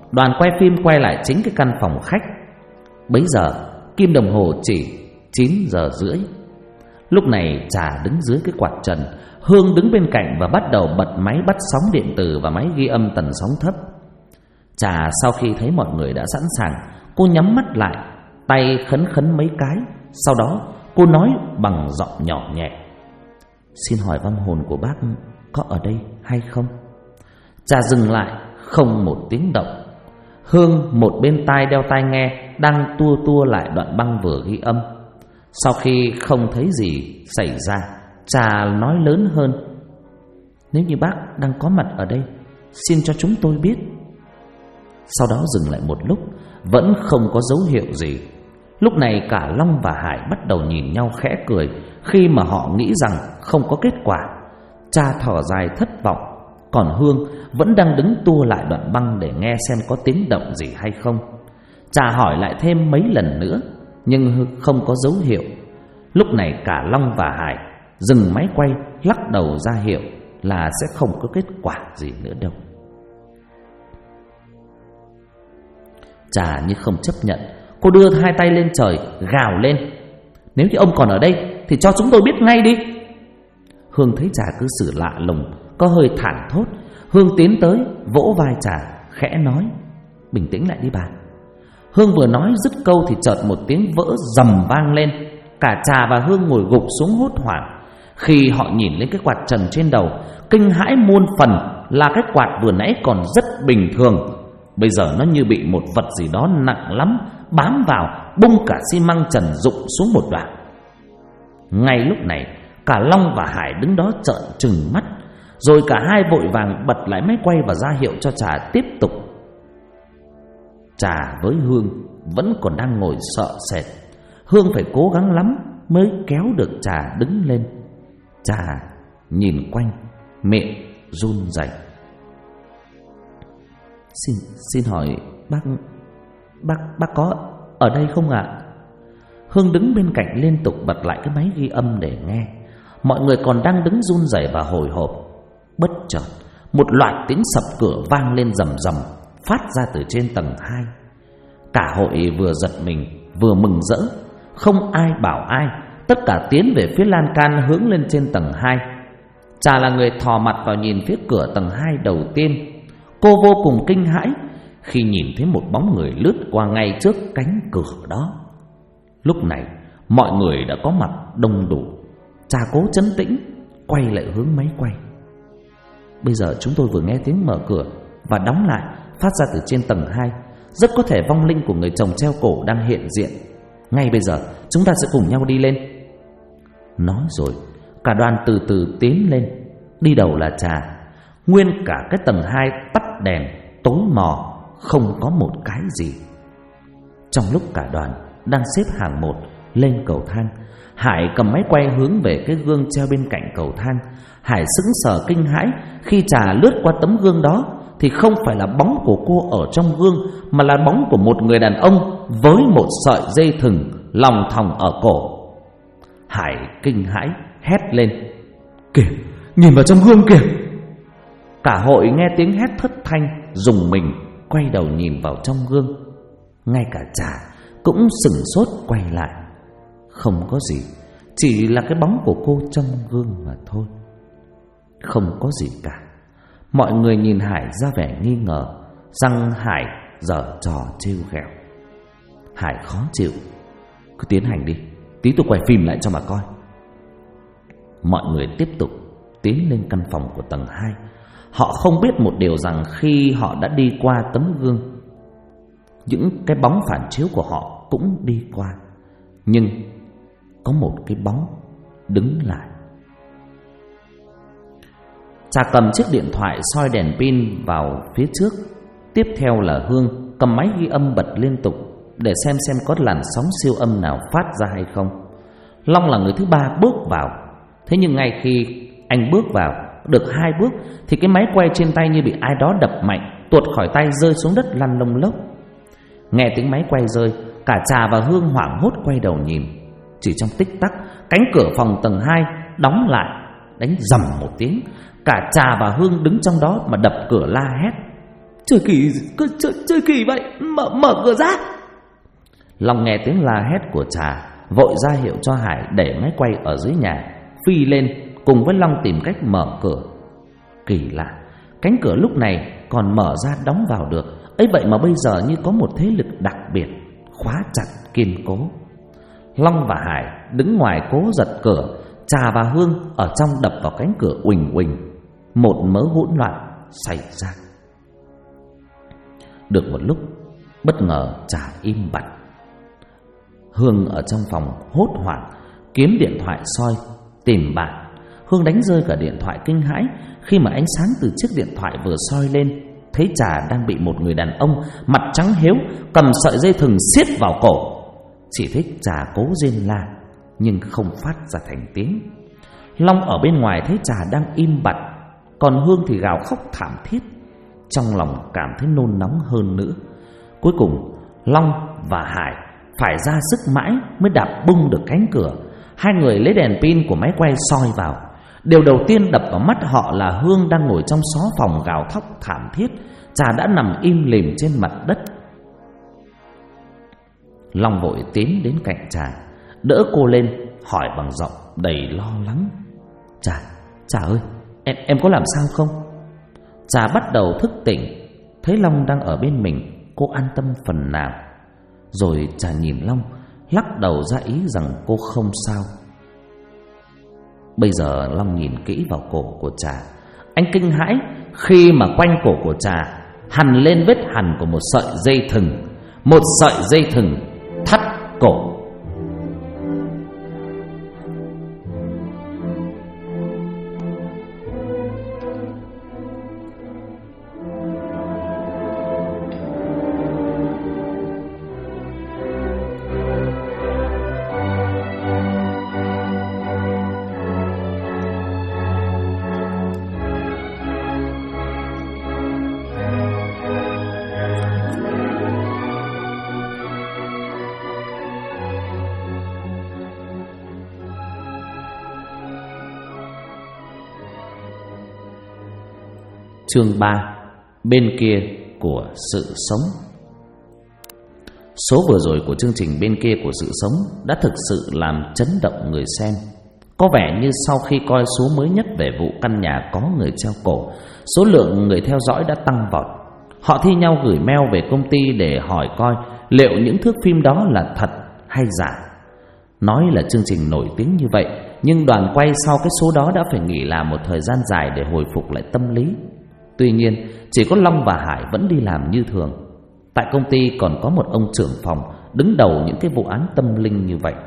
Đoàn quay phim quay lại chính cái căn phòng khách. Bấy giờ kim đồng hồ chỉ 9 giờ rưỡi. Lúc này Trà đứng dưới cái quạt trần, Hương đứng bên cạnh và bắt đầu bật máy bắt sóng điện tử và máy ghi âm tần sóng thấp. Trà sau khi thấy mọi người đã sẵn sàng, cô nhắm mắt lại, tay khấn khấn mấy cái. Sau đó cô nói bằng giọng nhỏ nhẹ: "Xin hỏi vong hồn của bác có ở đây hay không?" Trà dừng lại, không một tiếng động. Hương một bên tai đeo tai nghe đang tua tua lại đoạn băng vừa ghi âm. Sau khi không thấy gì xảy ra, Trà nói lớn hơn: "Nếu như bác đang có mặt ở đây, xin cho chúng tôi biết." Sau đó dừng lại một lúc, vẫn không có dấu hiệu gì. Lúc này cả Long và Hải bắt đầu nhìn nhau khẽ cười, khi mà họ nghĩ rằng không có kết quả. Trà thở dài thất vọng, còn Hương vẫn đang đứng tua lại đoạn băng để nghe xem có tiếng động gì hay không. Trà hỏi lại thêm mấy lần nữa, nhưng không có dấu hiệu. Lúc này cả Long và Hải dừng máy quay, lắc đầu ra hiệu là sẽ không có kết quả gì nữa đâu. Trà như không chấp nhận, cô đưa hai tay lên trời gào lên: "Nếu như ông còn ở đây thì cho chúng tôi biết ngay đi." Hương thấy Trà cứ xử lạ lùng, có hơi thảng thốt. Hương tiến tới vỗ vai Trà, khẽ nói: "Bình tĩnh lại đi bà." Hương vừa nói dứt câu thì chợt một tiếng vỡ rầm vang lên. Cả Trà và Hương ngồi gục xuống hốt hoảng. Khi họ nhìn lên cái quạt trần trên đầu, kinh hãi muôn phần là cái quạt vừa nãy còn rất bình thường, bây giờ nó như bị một vật gì đó nặng lắm bám vào, bung cả xi măng trần rụng xuống một đoạn. Ngay lúc này cả Long và Hải đứng đó trợn trừng mắt, rồi cả hai vội vàng bật lại máy quay và ra hiệu cho Trà tiếp tục. Trà với Hương vẫn còn đang ngồi sợ sệt. Hương phải cố gắng lắm mới kéo được Trà đứng lên. Trà nhìn quanh, miệng run rẩy: Xin hỏi bác có ở đây không ạ?" Hương đứng bên cạnh liên tục bật lại cái máy ghi âm để nghe. Mọi người còn đang đứng run rẩy và hồi hộp. Bất chợt một loạt tiếng sập cửa vang lên rầm rầm, phát ra từ trên tầng 2. Cả hội vừa giật mình vừa mừng rỡ, không ai bảo ai, tất cả tiến về phía lan can hướng lên trên tầng 2. Trà là người thò mặt vào nhìn phía cửa tầng 2 đầu tiên. Cô vô cùng kinh hãi khi nhìn thấy một bóng người lướt qua ngay trước cánh cửa đó. Lúc này mọi người đã có mặt đông đủ. Trà cố trấn tĩnh, quay lại hướng máy quay. Bây giờ chúng tôi vừa nghe tiếng mở cửa và đóng lại phát ra từ trên tầng 2. Rất có thể vong linh của người chồng treo cổ đang hiện diện. Ngay bây giờ chúng ta sẽ cùng nhau đi lên. Nói rồi cả đoàn từ từ tiến lên. Đi đầu là Trà. Nguyên cả cái tầng 2 tắt đèn, tối mò, không có một cái gì. Trong lúc cả đoàn đang xếp hàng một lên cầu thang, Hải cầm máy quay hướng về cái gương treo bên cạnh cầu thang. Hải sững sờ kinh hãi khi Trà lướt qua tấm gương đó thì không phải là bóng của cô ở trong gương, mà là bóng của một người đàn ông với một sợi dây thừng lòng thòng ở cổ. Hải kinh hãi hét lên: "Kìa, nhìn vào trong gương kìa!" Cả hội nghe tiếng hét thất thanh, rùng mình quay đầu nhìn vào trong gương. Ngay cả Trà cũng sửng sốt quay lại. Không có gì, chỉ là cái bóng của cô trong gương mà thôi. Không có gì cả. Mọi người nhìn Hải ra vẻ nghi ngờ rằng Hải giở trò trêu ghẹo. Hải khó chịu: "Cứ tiến hành đi, tí tôi quay phim lại cho mà coi." Mọi người tiếp tục tiến lên căn phòng của tầng 2. Họ không biết một điều rằng khi họ đã đi qua tấm gương, những cái bóng phản chiếu của họ cũng đi qua. Nhưng có một cái bóng đứng lại. Trà cầm chiếc điện thoại soi đèn pin vào phía trước. Tiếp theo là Hương cầm máy ghi âm bật liên tục để xem có làn sóng siêu âm nào phát ra hay không. Long là người thứ ba bước vào. Thế nhưng ngay khi anh bước vào được 2 bước thì cái máy quay trên tay như bị ai đó đập mạnh, tuột khỏi tay rơi xuống đất lăn lông lốc. Nghe tiếng máy quay rơi, cả Trà và Hương hoảng hốt quay đầu nhìn. Chỉ trong tích tắc, cánh cửa phòng tầng 2 đóng lại, đánh rầm một tiếng. Cả Trà và Hương đứng trong đó mà đập cửa la hét. Chơi kỳ vậy, mở cửa ra. Long nghe tiếng la hét của Trà, vội ra hiệu cho Hải để máy quay ở dưới nhà, phi lên cùng với Long tìm cách mở cửa. Kỳ lạ, cánh cửa lúc này còn mở ra đóng vào được, ấy vậy mà bây giờ như có một thế lực đặc biệt khóa chặt kiên cố. Long và Hải đứng ngoài cố giật cửa, Trà và Hương ở trong đập vào cánh cửa uỳnh uỳnh. Một mớ hỗn loạn xảy ra. Được một lúc, bất ngờ Trà im bặt. Hương ở trong phòng hốt hoảng kiếm điện thoại soi tìm bạn. Hương đánh rơi cả điện thoại, kinh hãi khi mà ánh sáng từ chiếc điện thoại vừa soi lên, thấy Trà đang bị một người đàn ông mặt trắng héo cầm sợi dây thừng siết vào cổ. Chỉ thấy Trà cố rên la nhưng không phát ra thành tiếng. Long ở bên ngoài thấy Trà đang im bặt, còn Hương thì gào khóc thảm thiết. Trong lòng cảm thấy nôn nóng hơn nữa. Cuối cùng Long và Hải phải ra sức mãi mới đạp bung được cánh cửa. Hai người lấy đèn pin của máy quay soi vào. Điều đầu tiên đập vào mắt họ là Hương đang ngồi trong xó phòng gào khóc thảm thiết. Trà đã nằm im lìm trên mặt đất. Long vội tiến đến cạnh Trà, đỡ cô lên, hỏi bằng giọng đầy lo lắng: Trà ơi, em có làm sao không? Trà bắt đầu thức tỉnh, thấy Long đang ở bên mình, cô an tâm phần nào. Rồi Trà nhìn Long, lắc đầu ra ý rằng cô không sao. Bây giờ Long nhìn kỹ vào cổ của Trà, anh kinh hãi khi mà quanh cổ của Trà hằn lên vết hằn của một sợi dây thừng. Một sợi dây thừng thắt cổ. Chương 3: Bên kia của sự sống. Số vừa rồi của chương trình Bên kia của sự sống đã thực sự làm chấn động người xem. Có vẻ như sau khi coi số mới nhất về vụ căn nhà có người treo cổ, số lượng người theo dõi đã tăng vọt. Họ thi nhau gửi mail về công ty để hỏi coi liệu những thước phim đó là thật hay giả. Nói là chương trình nổi tiếng như vậy, nhưng đoàn quay sau cái số đó đã phải nghỉ làm một thời gian dài để hồi phục lại tâm lý. Tuy nhiên, chỉ có Long và Hải vẫn đi làm như thường. Tại công ty còn có một ông trưởng phòng đứng đầu những cái vụ án tâm linh như vậy.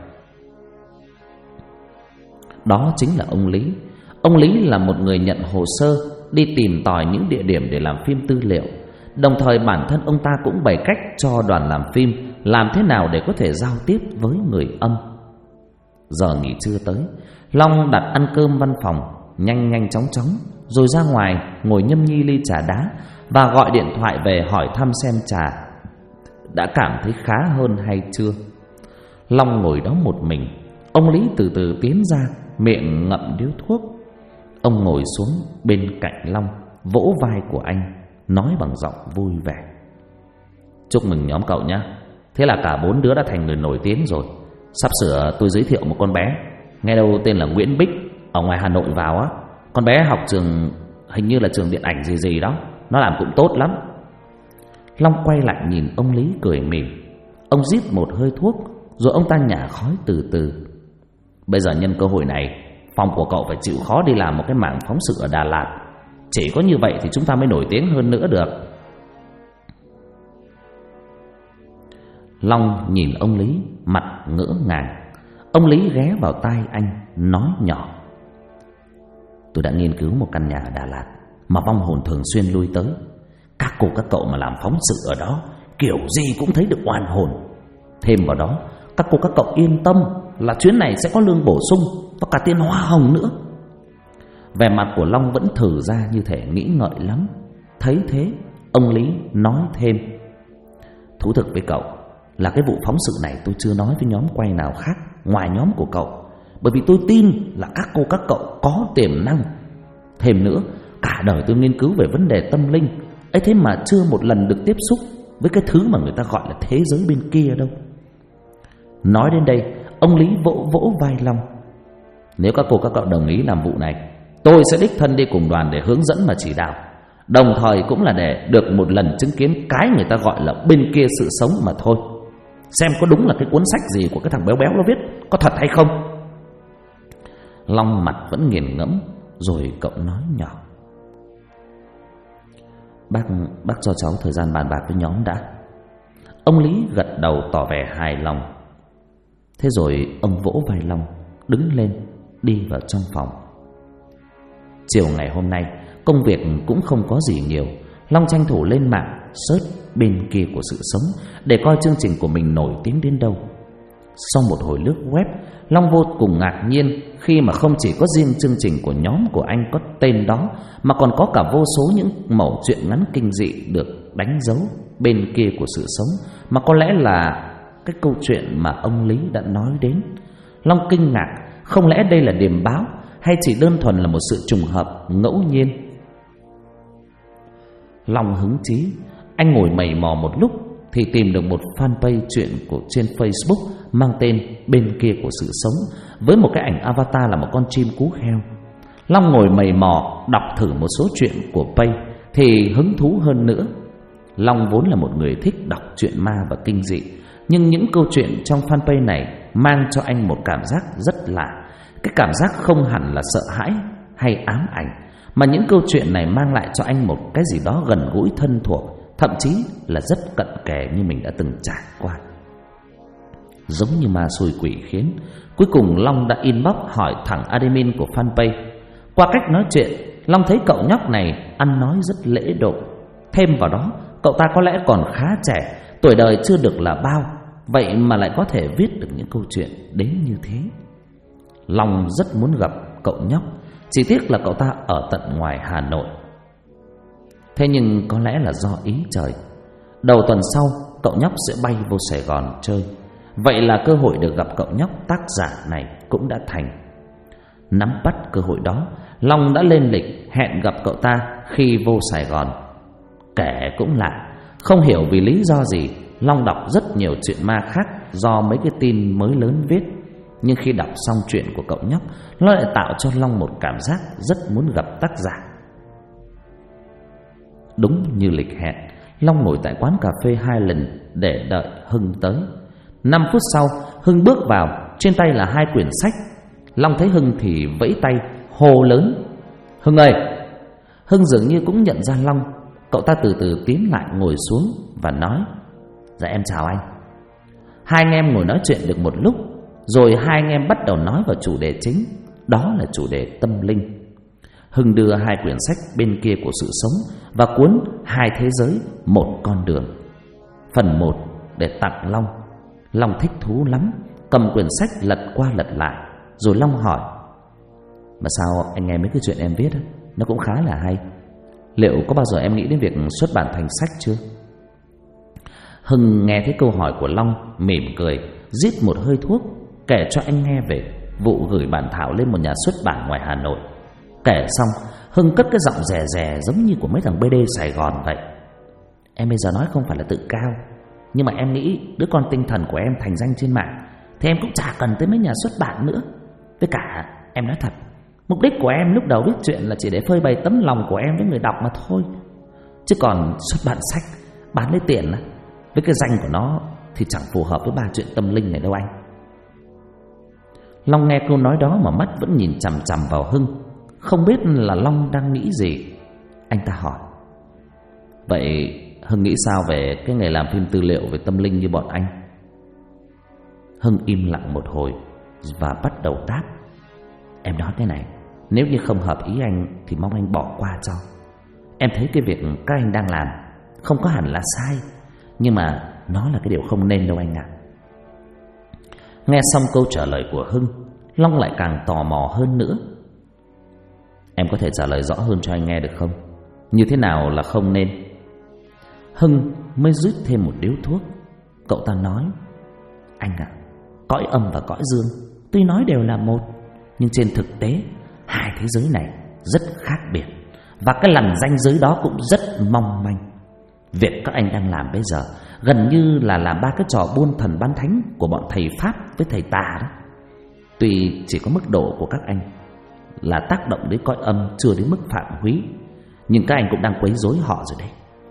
Đó chính là ông Lý. Ông Lý là một người nhận hồ sơ, đi tìm tòi những địa điểm để làm phim tư liệu. Đồng thời bản thân ông ta cũng bày cách cho đoàn làm phim làm thế nào để có thể giao tiếp với người âm. Giờ nghỉ trưa tới, Long đặt ăn cơm văn phòng, nhanh chóng rồi ra ngoài ngồi nhâm nhi ly trà đá và gọi điện thoại về hỏi thăm xem Trà đã cảm thấy khá hơn hay chưa. Long ngồi đó một mình. Ông Lý từ từ tiến ra, miệng ngậm điếu thuốc. Ông ngồi xuống bên cạnh Long, vỗ vai của anh, nói bằng giọng vui vẻ: Chúc mừng nhóm cậu nhé. Thế là cả 4 đứa đã thành người nổi tiếng rồi. Sắp sửa tôi giới thiệu một con bé, nghe đâu tên là Nguyễn Bích, ở ngoài Hà Nội vào á. Con bé học trường, hình như là trường điện ảnh gì đó. Nó làm cũng tốt lắm. Long quay lại nhìn ông Lý cười mỉm. Ông rít một hơi thuốc, rồi ông ta nhả khói từ từ. Bây giờ nhân cơ hội này, phòng của cậu phải chịu khó đi làm một cái mảng phóng sự ở Đà Lạt. Chỉ có như vậy thì chúng ta mới nổi tiếng hơn nữa được. Long nhìn ông Lý, mặt ngỡ ngàng. Ông Lý ghé vào tai anh, nói nhỏ: Tôi đã nghiên cứu một căn nhà ở Đà Lạt mà vong hồn thường xuyên lui tới. Các cô các cậu mà làm phóng sự ở đó, kiểu gì cũng thấy được oan hồn. Thêm vào đó, các cô các cậu yên tâm là chuyến này sẽ có lương bổ sung và cả tiền hoa hồng nữa. Vẻ mặt của Long vẫn thử ra như thể nghĩ ngợi lắm. Thấy thế, ông Lý nói thêm: Thú thực với cậu là cái vụ phóng sự này tôi chưa nói với nhóm quay nào khác ngoài nhóm của cậu, bởi vì tôi tin là các cô các cậu có tiềm năng. Thêm nữa, cả đời tôi nghiên cứu về vấn đề tâm linh, ấy thế mà chưa một lần được tiếp xúc với cái thứ mà người ta gọi là thế giới bên kia đâu. Nói đến đây, ông Lý vỗ vỗ vai Long. Nếu các cô các cậu đồng ý làm vụ này, tôi sẽ đích thân đi cùng đoàn để hướng dẫn và chỉ đạo, đồng thời cũng là để được một lần chứng kiến cái người ta gọi là bên kia sự sống mà thôi, xem có đúng là cái cuốn sách gì của cái thằng béo béo nó viết có thật hay không. Long mặt vẫn nghiền ngẫm, rồi cậu nói nhỏ: Bác cho cháu thời gian bàn bạc với nhóm đã. Ông Lý gật đầu tỏ vẻ hài lòng. Thế rồi ông vỗ vai Long, đứng lên đi vào trong phòng. Chiều ngày hôm nay công việc cũng không có gì nhiều. Long tranh thủ lên mạng search bên kia của sự sống để coi chương trình của mình nổi tiếng đến đâu. Sau một hồi lướt web, Long vô cùng ngạc nhiên khi mà không chỉ có riêng chương trình của nhóm của anh có tên đó, mà còn có cả vô số những mẩu chuyện ngắn kinh dị được đánh dấu bên kia của sự sống, mà có lẽ là cái câu chuyện mà ông Lý đã nói đến. Long kinh ngạc, không lẽ đây là điềm báo hay chỉ đơn thuần là một sự trùng hợp ngẫu nhiên? Long hứng chí, anh ngồi mày mò một lúc thì tìm được một fanpage chuyện của trên Facebook mang tên Bên Kia Của Sự Sống, với một cái ảnh avatar là một con chim cú heo. Long ngồi mày mò đọc thử một số chuyện của page thì hứng thú hơn nữa. Long vốn là một người thích đọc truyện ma và kinh dị, nhưng những câu chuyện trong fanpage này mang cho anh một cảm giác rất lạ. Cái cảm giác không hẳn là sợ hãi hay ám ảnh, mà những câu chuyện này mang lại cho anh một cái gì đó gần gũi thân thuộc, thậm chí là rất cận kề như mình đã từng trải qua. Giống như ma xui quỷ khiến, cuối cùng Long đã inbox hỏi thẳng admin của fanpage. Qua cách nói chuyện, Long thấy cậu nhóc này ăn nói rất lễ độ. Thêm vào đó, cậu ta có lẽ còn khá trẻ, tuổi đời chưa được là bao, vậy mà lại có thể viết được những câu chuyện đến như thế. Long rất muốn gặp cậu nhóc, chỉ tiếc là cậu ta ở tận ngoài Hà Nội. Thế nhưng có lẽ là do ý trời, đầu tuần sau cậu nhóc sẽ bay vô Sài Gòn chơi. Vậy là cơ hội được gặp cậu nhóc tác giả này cũng đã thành. Nắm bắt cơ hội đó, Long đã lên lịch hẹn gặp cậu ta khi vô Sài Gòn. Kể cũng lạ, không hiểu vì lý do gì, Long đọc rất nhiều chuyện ma khác do mấy cái tin mới lớn viết. Nhưng khi đọc xong chuyện của cậu nhóc, nó lại tạo cho Long một cảm giác rất muốn gặp tác giả. Đúng như lịch hẹn, Long ngồi tại quán cà phê Highland để đợi Hưng tới. 5 phút sau, Hưng bước vào, trên tay là 2 quyển sách. Long thấy Hưng thì vẫy tay, hô lớn: Hưng ơi! Hưng dường như cũng nhận ra Long. Cậu ta từ từ tiến lại ngồi xuống và nói: Dạ em chào anh. Hai anh em ngồi nói chuyện được một lúc, rồi hai anh em bắt đầu nói vào chủ đề chính, đó là chủ đề tâm linh. Hưng đưa 2 quyển sách Bên Kia Của Sự Sống và cuốn 2 thế giới, một con đường. Phần 1 để tặng Long. Long thích thú lắm, cầm quyển sách lật qua lật lại. Rồi Long hỏi: Mà sao anh nghe mấy cái chuyện em viết nó cũng khá là hay, liệu có bao giờ em nghĩ đến việc xuất bản thành sách chưa? Hưng nghe thấy câu hỏi của Long, mỉm cười, rít một hơi thuốc, kể cho anh nghe về vụ gửi bản thảo lên một nhà xuất bản ngoài Hà Nội. Kể xong, Hưng cất cái giọng rè rè giống như của mấy thằng BD Sài Gòn vậy: Em bây giờ nói không phải là tự cao, nhưng mà em nghĩ đứa con tinh thần của em thành danh trên mạng thì em cũng chả cần tới mấy nhà xuất bản nữa. Với cả em nói thật, mục đích của em lúc đầu viết chuyện là chỉ để phơi bày tấm lòng của em với người đọc mà thôi. Chứ còn xuất bản sách bán lấy tiền với cái danh của nó thì chẳng phù hợp với 3 chuyện tâm linh này đâu anh. Long nghe câu nói đó mà mắt vẫn nhìn chằm chằm vào Hưng, không biết là Long đang nghĩ gì. Anh ta hỏi: Vậy Hưng nghĩ sao về cái nghề làm phim tư liệu về tâm linh như bọn anh? Hưng im lặng một hồi và bắt đầu đáp: Em nói thế này, nếu như không hợp ý anh thì mong anh bỏ qua cho. Em thấy cái việc các anh đang làm không có hẳn là sai, nhưng mà nó là cái điều không nên đâu anh ạ. Nghe xong câu trả lời của Hưng, Long lại càng tò mò hơn nữa. Em có thể trả lời rõ hơn cho anh nghe được không? Như thế nào là không nên? Hưng mới rít thêm một điếu thuốc. Cậu ta nói: Anh ạ, cõi âm và cõi dương tuy nói đều là một, nhưng trên thực tế 2 thế giới này rất khác biệt. và cái lằn ranh giới đó cũng rất mong manh. Việc các anh đang làm bây giờ gần như là làm ba cái trò buôn thần bán thánh của bọn thầy Pháp với thầy tà đó. Tuy chỉ có mức độ của các anh là tác động đến cõi âm chưa đến mức phạm húy, nhưng các anh cũng đang quấy rối họ rồi đấy.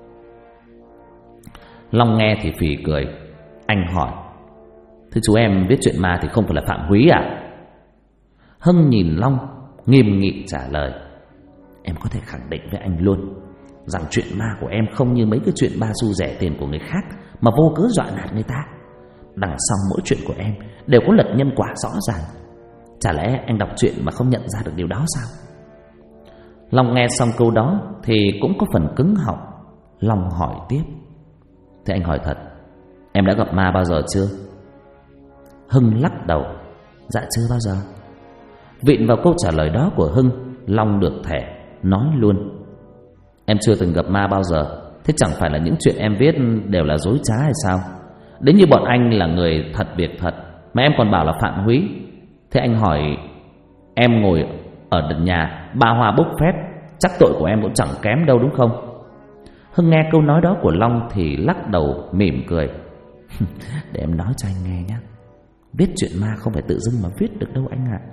Long nghe thì phì cười. Anh hỏi: thế chú em viết chuyện ma thì không phải là phạm húy à? Hưng nhìn Long nghiêm nghị trả lời: em có thể khẳng định với anh luôn rằng chuyện ma của em không như mấy cái chuyện ba xu rẻ tiền của người khác mà vô cớ dọa nạt người ta. Đằng sau mỗi chuyện của em đều có lật nhân quả rõ ràng. Chả lẽ anh đọc truyện mà không nhận ra được điều đó sao? Long nghe xong câu đó thì cũng có phần cứng họng. Long hỏi tiếp: thế anh hỏi thật, em đã gặp ma bao giờ chưa? Hưng lắc đầu: dạ chưa bao giờ. Vịn vào câu trả lời đó của Hưng, Long được thẻ nói luôn: em chưa từng gặp ma bao giờ, thế chẳng phải là những chuyện em viết đều là dối trá hay sao? Đến như bọn anh là người thật việc thật mà em còn bảo là phạm húy. Thế anh hỏi, em ngồi ở nhà ba hoa bốc phét, chắc tội của em cũng chẳng kém đâu đúng không? Hưng nghe câu nói đó của Long thì lắc đầu mỉm cười. Để em nói cho anh nghe nhé, viết chuyện ma không phải tự dưng mà viết được đâu anh ạ.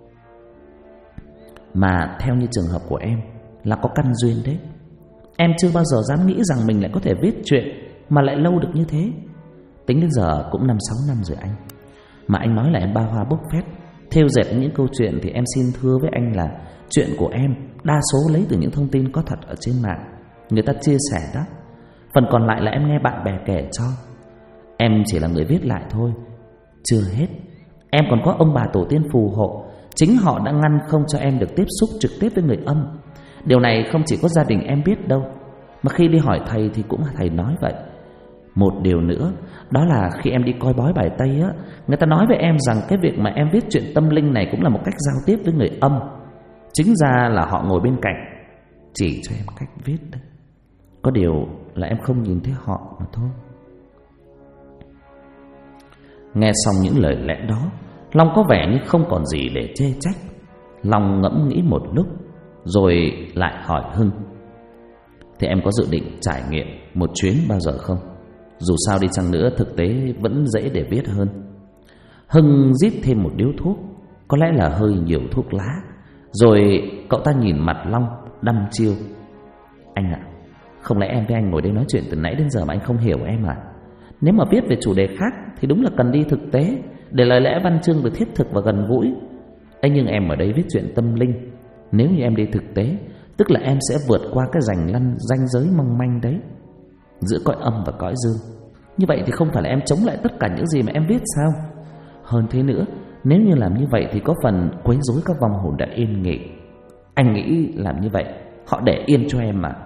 Mà theo như trường hợp của em là có căn duyên đấy. Em chưa bao giờ dám nghĩ rằng mình lại có thể viết chuyện mà lại lâu được như thế. Tính đến giờ cũng 5-6 năm rồi anh. Mà anh nói là em ba hoa bốc phét, thêu dệt những câu chuyện thì em xin thưa với anh là chuyện của em đa số lấy từ những thông tin có thật ở trên mạng, người ta chia sẻ đó. Phần còn lại là em nghe bạn bè kể cho. Em chỉ là người viết lại thôi. Chưa hết, em còn có ông bà tổ tiên phù hộ. Chính họ đã ngăn không cho em được tiếp xúc trực tiếp với người âm. Điều này không chỉ có gia đình em biết đâu, mà khi đi hỏi thầy thì cũng là thầy nói vậy. Một điều nữa, đó là khi em đi coi bói bài Tây á, người ta nói với em rằng cái việc mà em viết chuyện tâm linh này cũng là một cách giao tiếp với người âm. Chính ra là họ ngồi bên cạnh chỉ cho em cách viết đấy. Có điều là em không nhìn thấy họ mà thôi. Nghe xong những lời lẽ đó, Long có vẻ như không còn gì để chê trách. Long ngẫm nghĩ một lúc rồi lại hỏi Hưng: thế em có dự định trải nghiệm một chuyến bao giờ không? Dù sao đi chăng nữa thực tế vẫn dễ để viết hơn. Hưng rít thêm một điếu thuốc, có lẽ là hơi nhiều thuốc lá. Rồi cậu ta nhìn mặt Long đăm chiêu: anh ạ, không lẽ em với anh ngồi đây nói chuyện từ nãy đến giờ mà anh không hiểu em à? Nếu mà viết về chủ đề khác thì đúng là cần đi thực tế, để lời lẽ văn chương được thiết thực và gần gũi. Ấy nhưng em ở đây viết chuyện tâm linh, nếu như em đi thực tế, tức là em sẽ vượt qua cái ranh giới mong manh đấy, giữa cõi âm và cõi dương. Như vậy thì không phải là em chống lại tất cả những gì mà em viết sao? Hơn thế nữa, nếu như làm như vậy thì có phần quấy rối các vong hồn đã yên nghỉ. Anh nghĩ làm như vậy họ để yên cho em mà.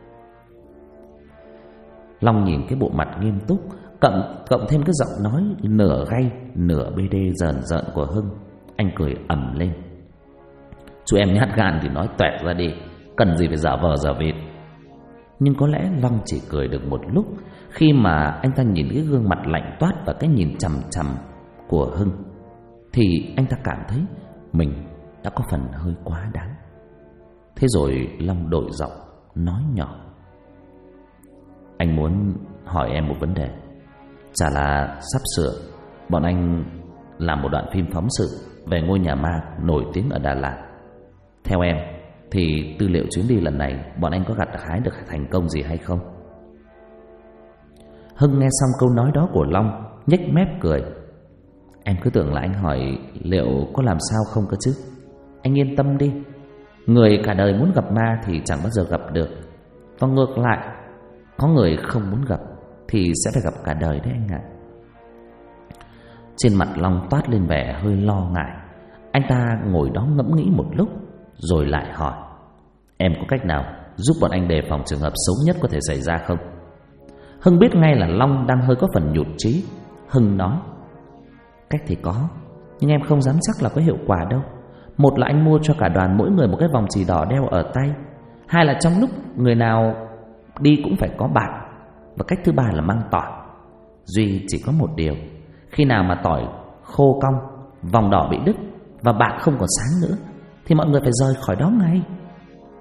Long nhìn cái bộ mặt nghiêm túc, cộng thêm cái giọng nói nửa gay nửa bê đê rờn rợn của Hưng, anh cười ầm lên: chú em nhát gan thì nói toẹt ra đi, cần gì phải giả vờ giả vịt. Nhưng có lẽ Long chỉ cười được một lúc, khi mà anh ta nhìn cái gương mặt lạnh toát và cái nhìn chằm chằm của Hưng, thì anh ta cảm thấy mình đã có phần hơi quá đáng. Thế rồi Long đổi giọng nói nhỏ: anh muốn hỏi em một vấn đề. Chả là sắp sửa bọn anh làm một đoạn phim phóng sự về ngôi nhà ma nổi tiếng ở Đà Lạt. Theo em thì tư liệu chuyến đi lần này bọn anh có gặt hái được thành công gì hay không? Hưng nghe xong câu nói đó của Long, nhếch mép cười: em cứ tưởng là anh hỏi liệu có làm sao không cơ chứ. Anh yên tâm đi, người cả đời muốn gặp ma thì chẳng bao giờ gặp được. Và ngược lại, có người không muốn gặp thì sẽ phải gặp cả đời đấy anh ạ. Trên mặt Long toát lên vẻ hơi lo ngại. Anh ta ngồi đó ngẫm nghĩ một lúc rồi lại hỏi: em có cách nào giúp bọn anh đề phòng trường hợp xấu nhất có thể xảy ra không? Hưng biết ngay là Long đang hơi có phần nhụt chí. Hưng nói: cách thì có, nhưng em không dám chắc là có hiệu quả đâu. Một là anh mua cho cả đoàn mỗi người một cái vòng chì đỏ đeo ở tay. Hai là trong lúc người nào đi cũng phải có bạc. Và cách thứ ba là mang tỏi. Duy chỉ có một điều, khi nào mà tỏi khô cong, vòng đỏ bị đứt và bạc không còn sáng nữa thì mọi người phải rời khỏi đó ngay.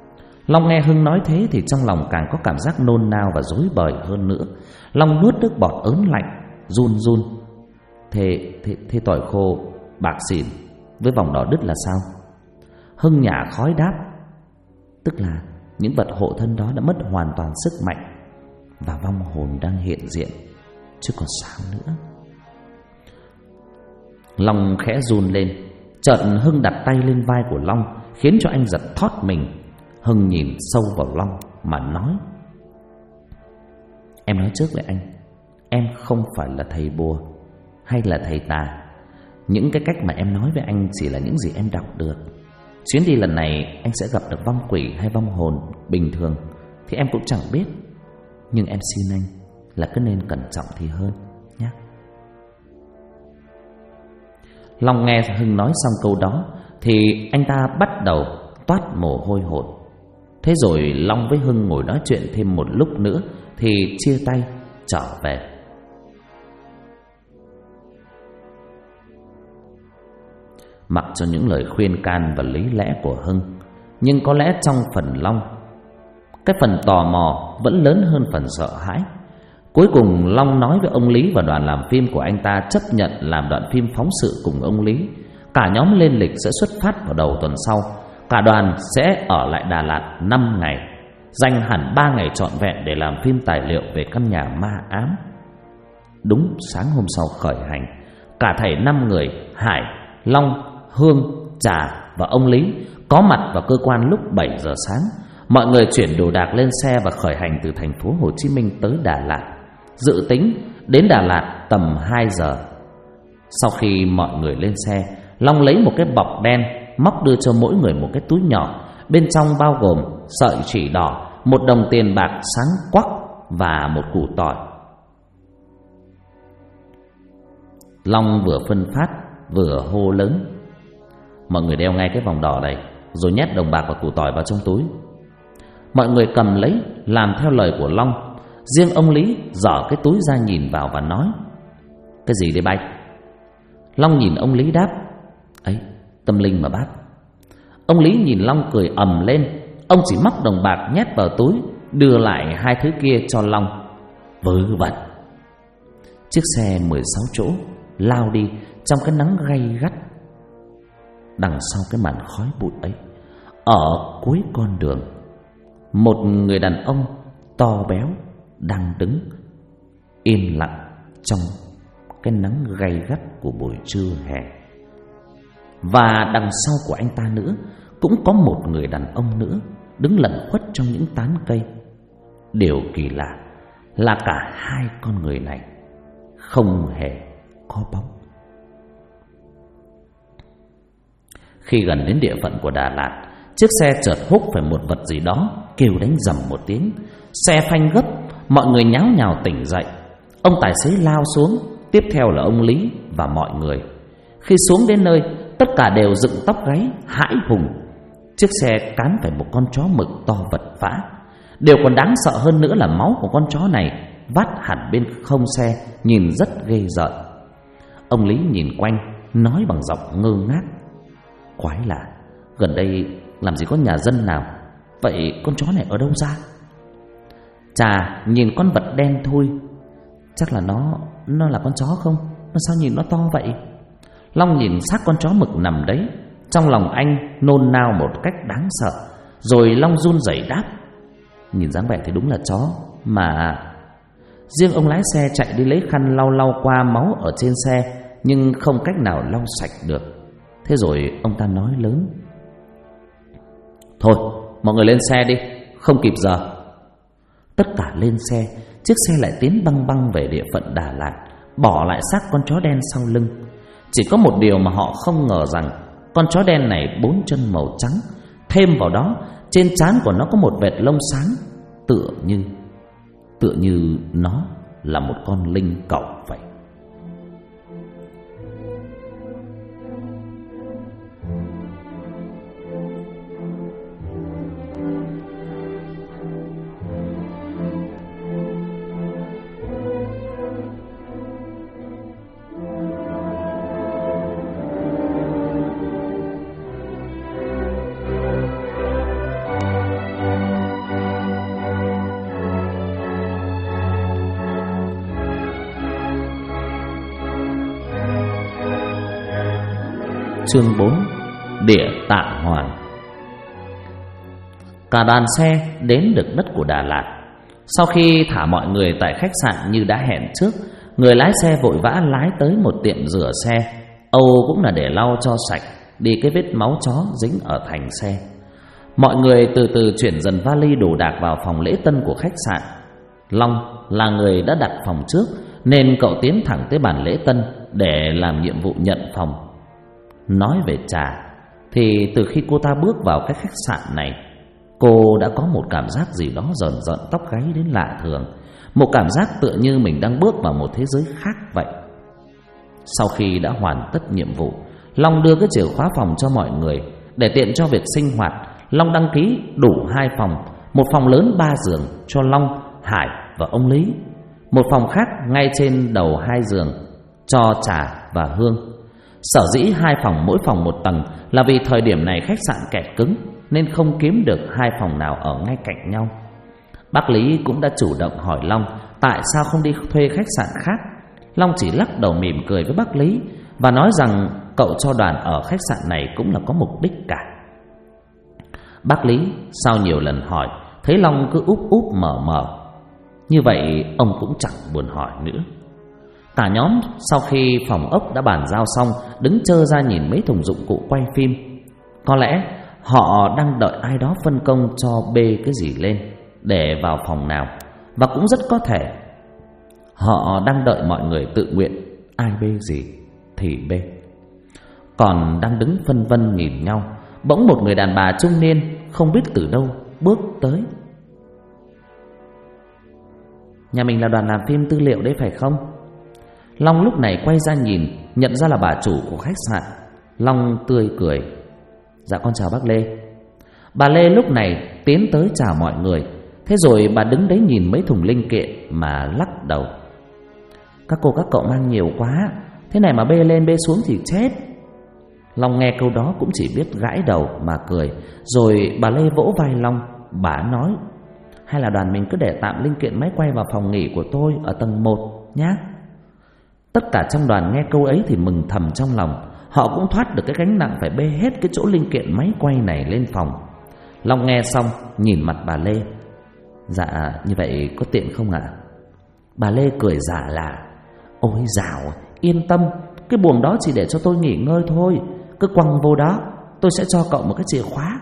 Long nghe Hưng nói thế thì trong lòng càng có cảm giác nôn nao và rối bời hơn nữa. Long nuốt nước bọt ớn lạnh, run run. Thế tỏi khô, bạc xỉn với vòng đỏ đứt là sao? Hưng nhả khói đáp: tức là những vật hộ thân đó đã mất hoàn toàn sức mạnh, và vong hồn đang hiện diện, chứ còn sao nữa. Long khẽ run lên. Chợt Hưng đặt tay lên vai của Long, khiến cho anh giật thót mình. Hưng nhìn sâu vào Long mà nói: em nói trước với anh, em không phải là thầy bùa hay là thầy tà. Những cái cách mà em nói với anh chỉ là những gì em đọc được. Chuyến đi lần này anh sẽ gặp được vong quỷ hay vong hồn bình thường thì em cũng chẳng biết, nhưng em xin anh là cứ nên cẩn trọng thì hơn nhé. Long nghe Hưng nói xong câu đó thì anh ta bắt đầu toát mồ hôi hột. Thế rồi Long với Hưng ngồi nói chuyện thêm một lúc nữa thì chia tay trở về. Mặc cho những lời khuyên can và lý lẽ của Hưng, nhưng có lẽ trong phần Long, cái phần tò mò vẫn lớn hơn phần sợ hãi. Cuối cùng Long nói với ông Lý và đoàn làm phim của anh ta chấp nhận làm đoạn phim phóng sự cùng ông Lý. Cả nhóm lên lịch sẽ xuất phát vào đầu tuần sau. Cả đoàn sẽ ở lại Đà Lạt 5 ngày, dành hẳn 3 ngày trọn vẹn để làm phim tài liệu về căn nhà ma ám. Đúng sáng hôm sau khởi hành, cả thảy 5 người Hải, Long, Hương, Trà và ông Lý có mặt vào cơ quan lúc 7 giờ sáng. Mọi người chuyển đồ đạc lên xe và khởi hành từ thành phố Hồ Chí Minh tới Đà Lạt. Dự tính đến Đà Lạt tầm 2 giờ. Sau khi mọi người lên xe, Long lấy một cái bọc đen, móc đưa cho mỗi người một cái túi nhỏ. Bên trong bao gồm sợi chỉ đỏ, 1 đồng tiền bạc sáng quắc và 1 củ tỏi. Long vừa phân phát vừa hô lớn: mọi người đeo ngay cái vòng đỏ này, rồi nhét đồng bạc và củ tỏi vào trong túi. Mọi người cầm lấy, làm theo lời của Long. Riêng ông Lý giở cái túi ra nhìn vào và nói: cái gì đây bác? Long nhìn ông Lý đáp: ấy, tâm linh mà bác. Ông Lý nhìn Long cười ầm lên. Ông chỉ móc đồng bạc nhét vào túi, đưa lại 2 thứ kia cho Long. Vớ vẩn. Chiếc xe 16 chỗ lao đi trong cái nắng gay gắt. Đằng sau cái màn khói bụi ấy, ở cuối con đường, một người đàn ông to béo đang đứng im lặng trong cái nắng gay gắt của buổi trưa hè. Và đằng sau của anh ta nữa cũng có một người đàn ông nữa đứng lẩn khuất trong những tán cây. Điều kỳ lạ là cả 2 con người này không hề có bóng. Khi gần đến địa phận của Đà Lạt, chiếc xe chợt húc phải một vật gì đó kêu đánh rầm một tiếng. Xe phanh gấp, mọi người nháo nhào tỉnh dậy. Ông tài xế lao xuống, tiếp theo là ông Lý và mọi người. Khi xuống đến nơi, tất cả đều dựng tóc gáy, hãi hùng. Chiếc xe cán phải một con chó mực to vật vã. Điều còn đáng sợ hơn nữa là máu của con chó này vắt hẳn bên không xe, nhìn rất ghê rợn. Ông Lý nhìn quanh, nói bằng giọng ngơ ngác: quái lạ, gần đây làm gì có nhà dân nào, vậy con chó này ở đâu ra? Trà nhìn con vật đen thui: chắc là nó là con chó không? Nó sao nhìn nó to vậy? Long nhìn xác con chó mực nằm đấy, trong lòng anh nôn nao một cách đáng sợ. Rồi Long run rẩy đáp: nhìn dáng vẻ thì đúng là chó mà. Riêng ông lái xe chạy đi lấy khăn lau lau qua máu ở trên xe, nhưng không cách nào lau sạch được. Thế rồi ông ta nói lớn: thôi, mọi người lên xe đi, không kịp giờ. Tất cả lên xe, chiếc xe lại tiến băng băng về địa phận Đà Lạt, bỏ lại xác con chó đen sau lưng. Chỉ có một điều mà họ không ngờ rằng con chó đen này 4 chân màu trắng, thêm vào đó trên trán của nó có một vệt lông sáng, tựa như nó là một con linh cẩu vậy. chương 4 Địa Tạng Hoàng. Cả đoàn xe đến được đất của Đà Lạt. Sau khi thả mọi người tại khách sạn như đã hẹn trước, người lái xe vội vã lái tới một tiệm rửa xe. Âu cũng là để lau cho sạch đi cái vết máu chó dính ở thành xe. Mọi người từ từ chuyển dần vali đồ đạc vào phòng lễ tân của khách sạn. Long là người đã đặt phòng trước nên cậu tiến thẳng tới bàn lễ tân để làm nhiệm vụ nhận phòng. Nói về Trà thì từ khi cô ta bước vào cái khách sạn này, cô đã có một cảm giác gì đó rợn rợn tóc gáy đến lạ thường. Một cảm giác tựa như mình đang bước vào một thế giới khác vậy. Sau khi đã hoàn tất nhiệm vụ, Long đưa cái chìa khóa phòng cho mọi người. Để tiện cho việc sinh hoạt, Long đăng ký đủ 2 phòng. Một phòng lớn 3 giường cho Long, Hải và ông Lý. Một phòng khác ngay trên đầu 2 giường cho Trà và Hương. Sở dĩ 2 phòng mỗi phòng 1 tầng là vì thời điểm này khách sạn kẹt cứng nên không kiếm được 2 phòng nào ở ngay cạnh nhau. Bác Lý cũng đã chủ động hỏi Long tại sao không đi thuê khách sạn khác. Long chỉ lắc đầu mỉm cười với bác Lý và nói rằng cậu cho đoàn ở khách sạn này cũng là có mục đích cả. Bác Lý sau nhiều lần hỏi, thấy Long cứ úp úp mở mở, như vậy ông cũng chẳng buồn hỏi nữa. Cả nhóm sau khi phòng ốc đã bàn giao xong, đứng trơ ra nhìn mấy thùng dụng cụ quay phim. Có lẽ họ đang đợi ai đó phân công cho bê cái gì lên để vào phòng nào, và cũng rất có thể họ đang đợi mọi người tự nguyện, ai bê gì thì bê. Còn đang đứng phân vân nhìn nhau, bỗng một người đàn bà trung niên không biết từ đâu bước tới. Nhà mình là đoàn làm phim tư liệu đấy phải không? Long lúc này quay ra nhìn, nhận ra là bà chủ của khách sạn. Long tươi cười. Dạ con chào bác Lê. Bà Lê lúc này tiến tới chào mọi người. Thế rồi bà đứng đấy nhìn mấy thùng linh kiện mà lắc đầu. Các cô các cậu mang nhiều quá, thế này mà bê lên bê xuống thì chết. Long nghe câu đó cũng chỉ biết gãi đầu mà cười. Rồi bà Lê vỗ vai Long. Bà nói, hay là đoàn mình cứ để tạm linh kiện máy quay vào phòng nghỉ của tôi ở tầng 1 nhá. Tất cả trong đoàn nghe câu ấy thì mừng thầm trong lòng. Họ cũng thoát được cái gánh nặng phải bê hết cái chỗ linh kiện máy quay này lên phòng. Long nghe xong nhìn mặt bà Lê. Dạ như vậy có tiện không ạ? Bà Lê cười giả lạ. Ôi dào, yên tâm, cái buồng đó chỉ để cho tôi nghỉ ngơi thôi. Cứ quăng vô đó, tôi sẽ cho cậu một cái chìa khóa.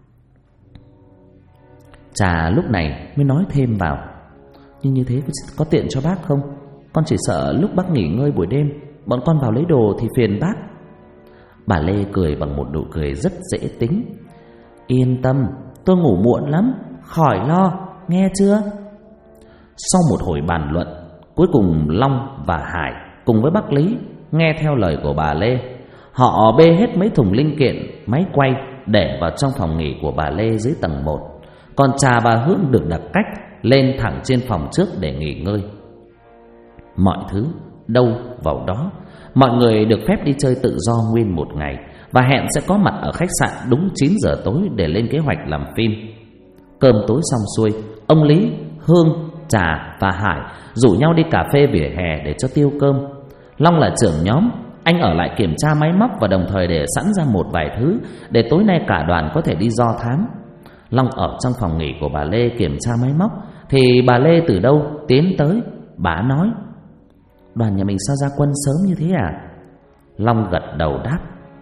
Trà lúc này mới nói thêm vào. Nhưng như thế có tiện cho bác không? Con chỉ sợ lúc bác nghỉ ngơi buổi đêm bọn con vào lấy đồ thì phiền bác. Bà Lê cười bằng một nụ cười rất dễ tính. Yên tâm, tôi ngủ muộn lắm, khỏi lo, nghe chưa? Sau một hồi bàn luận, cuối cùng Long và Hải cùng với bác Lý nghe theo lời của bà Lê. Họ bê hết mấy thùng linh kiện máy quay để vào trong phòng nghỉ của bà Lê dưới tầng 1. Còn Trà và Hương được đặt cách lên thẳng trên phòng trước để nghỉ ngơi. Mọi thứ đâu vào đó. Mọi người được phép đi chơi tự do nguyên một ngày và hẹn sẽ có mặt ở khách sạn đúng 9 giờ tối để lên kế hoạch làm phim. Cơm tối xong xuôi, ông Lý, Hương, Trà và Hải rủ nhau đi cà phê vỉa hè để cho tiêu cơm. Long là trưởng nhóm, anh ở lại kiểm tra máy móc và đồng thời để sẵn ra một vài thứ để tối nay cả đoàn có thể đi do thám. Long ở trong phòng nghỉ của bà Lê kiểm tra máy móc thì bà Lê từ đâu tiến tới. Bà nói, đoàn nhà mình sao ra quân sớm như thế à? Long gật đầu đáp,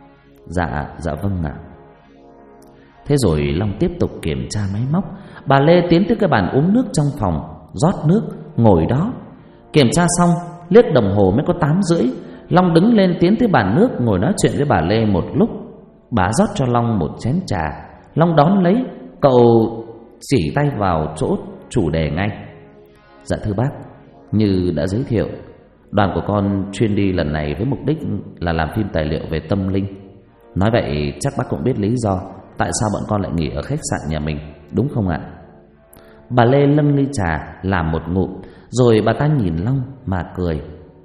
Dạ vâng ạ. Thế rồi Long tiếp tục kiểm tra máy móc. Bà Lê tiến tới cái bàn uống nước trong phòng, rót nước, ngồi đó. Kiểm tra xong, liếc đồng hồ mới có 8:30. Long đứng lên tiến tới bàn nước, ngồi nói chuyện với bà Lê một lúc. Bà rót cho Long một chén trà. Long đón lấy, cậu chỉ tay vào chỗ chủ đề ngay. Dạ thưa bác, như đã giới thiệu, đoàn của con chuyên đi lần này với mục đích là làm phim tài liệu về tâm linh. Nói vậy chắc bác cũng biết lý do tại sao bọn con lại nghỉ ở khách sạn nhà mình, đúng không ạ? Bà Lê nâng ly trà làm một ngụm, rồi bà ta nhìn Long mà cười.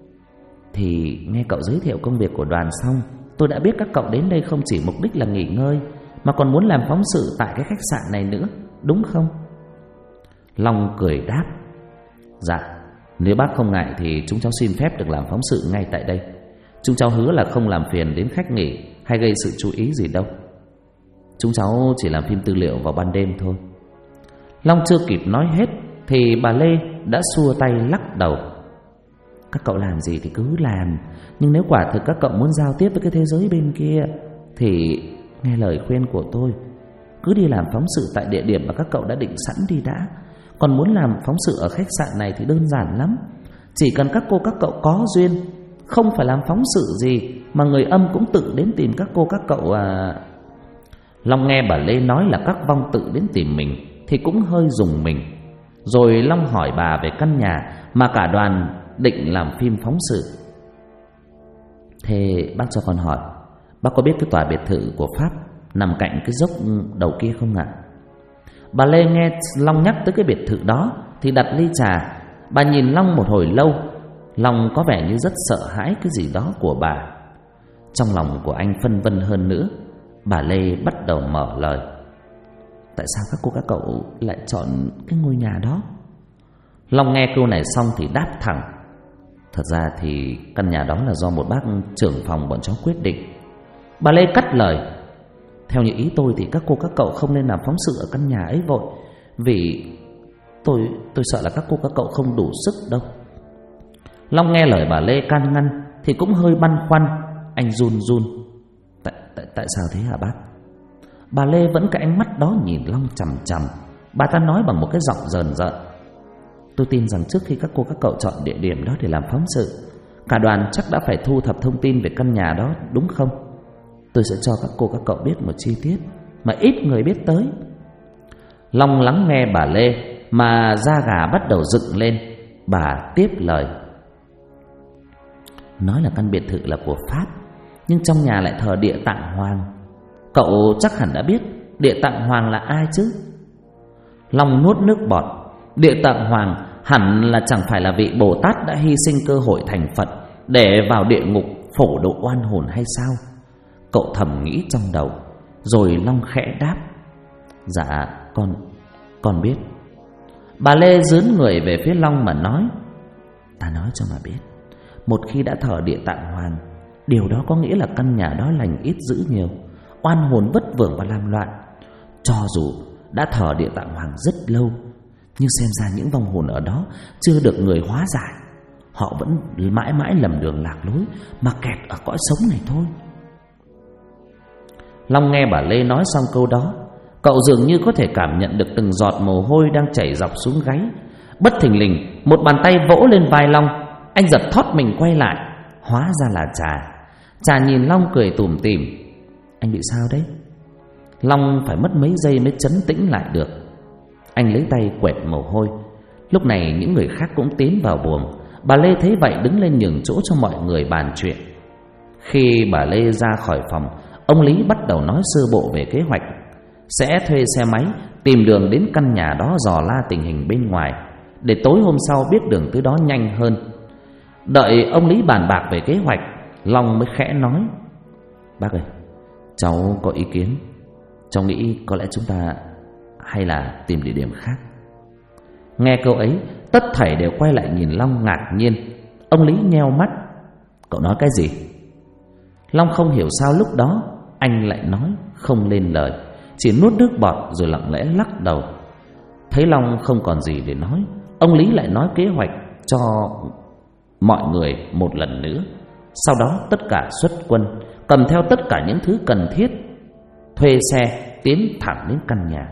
Thì nghe cậu giới thiệu công việc của đoàn xong, tôi đã biết các cậu đến đây không chỉ mục đích là nghỉ ngơi mà còn muốn làm phóng sự tại cái khách sạn này nữa, đúng không? Long cười đáp, dạ, nếu bác không ngại thì chúng cháu xin phép được làm phóng sự ngay tại đây. Chúng cháu hứa là không làm phiền đến khách nghỉ hay gây sự chú ý gì đâu. Chúng cháu chỉ làm phim tư liệu vào ban đêm thôi. Long chưa kịp nói hết thì bà Lê đã xua tay lắc đầu. Các cậu làm gì thì cứ làm, nhưng nếu quả thực các cậu muốn giao tiếp với cái thế giới bên kia thì nghe lời khuyên của tôi, cứ đi làm phóng sự tại địa điểm mà các cậu đã định sẵn đi đã. Còn muốn làm phóng sự ở khách sạn này thì đơn giản lắm. Chỉ cần các cô các cậu có duyên, không phải làm phóng sự gì mà người âm cũng tự đến tìm các cô các cậu à. Long nghe bà Lê nói là các vong tự đến tìm mình thì cũng hơi rùng mình. Rồi Long hỏi bà về căn nhà mà cả đoàn định làm phim phóng sự. Thế bác cho con hỏi, bác có biết cái tòa biệt thự của Pháp nằm cạnh cái dốc đầu kia không ạ? Bà Lê nghe Long nhắc tới cái biệt thự đó thì đặt ly trà. Bà nhìn Long một hồi lâu. Long có vẻ như rất sợ hãi cái gì đó của bà. Trong lòng của anh phân vân hơn nữa. Bà Lê bắt đầu mở lời. Tại sao các cô các cậu lại chọn cái ngôi nhà đó? Long nghe câu này xong thì đáp thẳng. Thật ra thì căn nhà đó là do một bác trưởng phòng bọn cháu quyết định. Bà Lê cắt lời. Theo như ý tôi thì các cô các cậu không nên làm phóng sự ở căn nhà ấy vội, vì tôi sợ là các cô các cậu không đủ sức đâu. Long nghe lời bà Lê can ngăn thì cũng hơi băn khoăn. Anh run run. Tại sao thế hả bác? Bà Lê vẫn cái ánh mắt đó nhìn Long chằm chằm. Bà ta nói bằng một cái giọng rờn rợn. Tôi tin rằng trước khi các cô các cậu chọn địa điểm đó để làm phóng sự, cả đoàn chắc đã phải thu thập thông tin về căn nhà đó, đúng không? Tôi sẽ cho các cô các cậu biết một chi tiết mà ít người biết tới. Long lắng nghe bà Lê mà da gà bắt đầu dựng lên. Bà tiếp lời. Nói là căn biệt thự là của Pháp, nhưng trong nhà lại thờ Địa Tạng Hoàng. Cậu chắc hẳn đã biết Địa Tạng Hoàng là ai chứ? Long nuốt nước bọt. Địa Tạng Hoàng hẳn là chẳng phải là vị Bồ Tát đã hy sinh cơ hội thành Phật để vào địa ngục phổ độ oan hồn hay sao? Cậu thầm nghĩ trong đầu. Rồi Long khẽ đáp. Dạ con biết. Bà Lê dướn người về phía Long mà nói. Ta nói cho mà biết, một khi đã thờ Địa Tạng Hoàng, điều đó có nghĩa là căn nhà đó lành ít dữ nhiều, oan hồn vất vưởng và làm loạn. Cho dù đã thờ Địa Tạng Hoàng rất lâu, nhưng xem ra những vong hồn ở đó chưa được người hóa giải. Họ vẫn mãi mãi lầm đường lạc lối mà kẹt ở cõi sống này thôi. Long nghe bà Lê nói xong câu đó, cậu dường như có thể cảm nhận được từng giọt mồ hôi đang chảy dọc xuống gáy. Bất thình lình một bàn tay vỗ lên vai Long. Anh giật thót mình quay lại. Hóa ra là Trà. Trà nhìn Long cười tủm tỉm. Anh bị sao đấy? Long phải mất mấy giây mới trấn tĩnh lại được. Anh lấy tay quẹt mồ hôi. Lúc này những người khác cũng tiến vào buồng. Bà Lê thấy vậy đứng lên nhường chỗ cho mọi người bàn chuyện. Khi bà Lê ra khỏi phòng, ông Lý bắt đầu nói sơ bộ về kế hoạch sẽ thuê xe máy tìm đường đến căn nhà đó dò la tình hình bên ngoài, để tối hôm sau biết đường tới đó nhanh hơn. Đợi ông Lý bàn bạc về kế hoạch, Long mới khẽ nói. Bác ơi, cháu có ý kiến. Cháu nghĩ có lẽ chúng ta hay là tìm địa điểm khác. Nghe câu ấy, tất thảy đều quay lại nhìn Long ngạc nhiên. Ông Lý nheo mắt. Cậu nói cái gì? Long không hiểu sao lúc đó anh lại nói không lên lời, chỉ nuốt nước bọt rồi lặng lẽ lắc đầu. Thấy Long không còn gì để nói, ông Lý lại nói kế hoạch cho mọi người một lần nữa. Sau đó tất cả xuất quân, cầm theo tất cả những thứ cần thiết, thuê xe tiến thẳng đến căn nhà.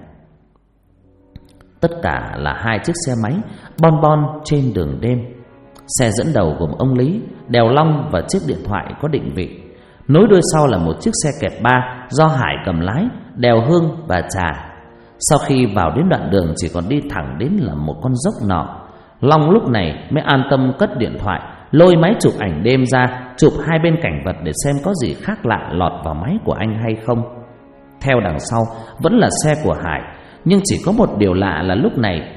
Tất cả là 2 chiếc xe máy bon bon trên đường đêm. Xe dẫn đầu gồm ông Lý, đèo Long và chiếc điện thoại có định vị. Nối đuôi sau là một chiếc xe kẹp 3 do Hải cầm lái, đèo Hương và Trà. Sau khi vào đến đoạn đường chỉ còn đi thẳng đến là một con dốc nọ, Long lúc này mới an tâm cất điện thoại, lôi máy chụp ảnh đêm ra, chụp 2 bên cảnh vật để xem có gì khác lạ lọt vào máy của anh hay không. Theo đằng sau vẫn là xe của Hải, nhưng chỉ có một điều lạ là lúc này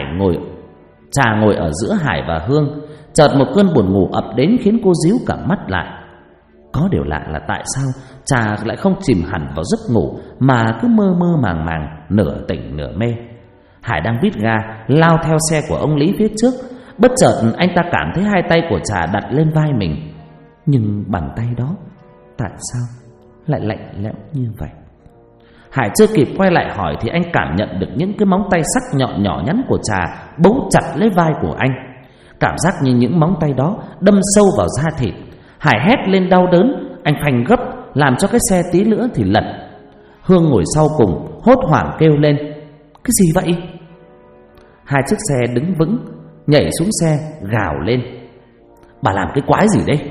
Trà ngồi ở giữa Hải và Hương. Chợt một cơn buồn ngủ ập đến khiến cô díu cả mắt lại. Có điều lạ là tại sao Trà lại không chìm hẳn vào giấc ngủ mà cứ mơ mơ màng màng, nửa tỉnh nửa mê. Hải đang vít ga lao theo xe của ông Lý phía trước. Bất chợt anh ta cảm thấy 2 tay của Trà đặt lên vai mình. Nhưng bàn tay đó tại sao lại lạnh lẽo như vậy. Hải chưa kịp quay lại hỏi thì anh cảm nhận được những cái móng tay sắc nhọn nhỏ nhắn của Trà bấu chặt lấy vai của anh. Cảm giác như những móng tay đó đâm sâu vào da thịt. Hải hét lên đau đớn. Anh phanh gấp làm cho cái xe tí nữa thì lật. Hương ngồi sau cùng hốt hoảng kêu lên: cái gì vậy? Hai chiếc xe đứng vững, nhảy xuống xe gào lên: bà làm cái quái gì đấy?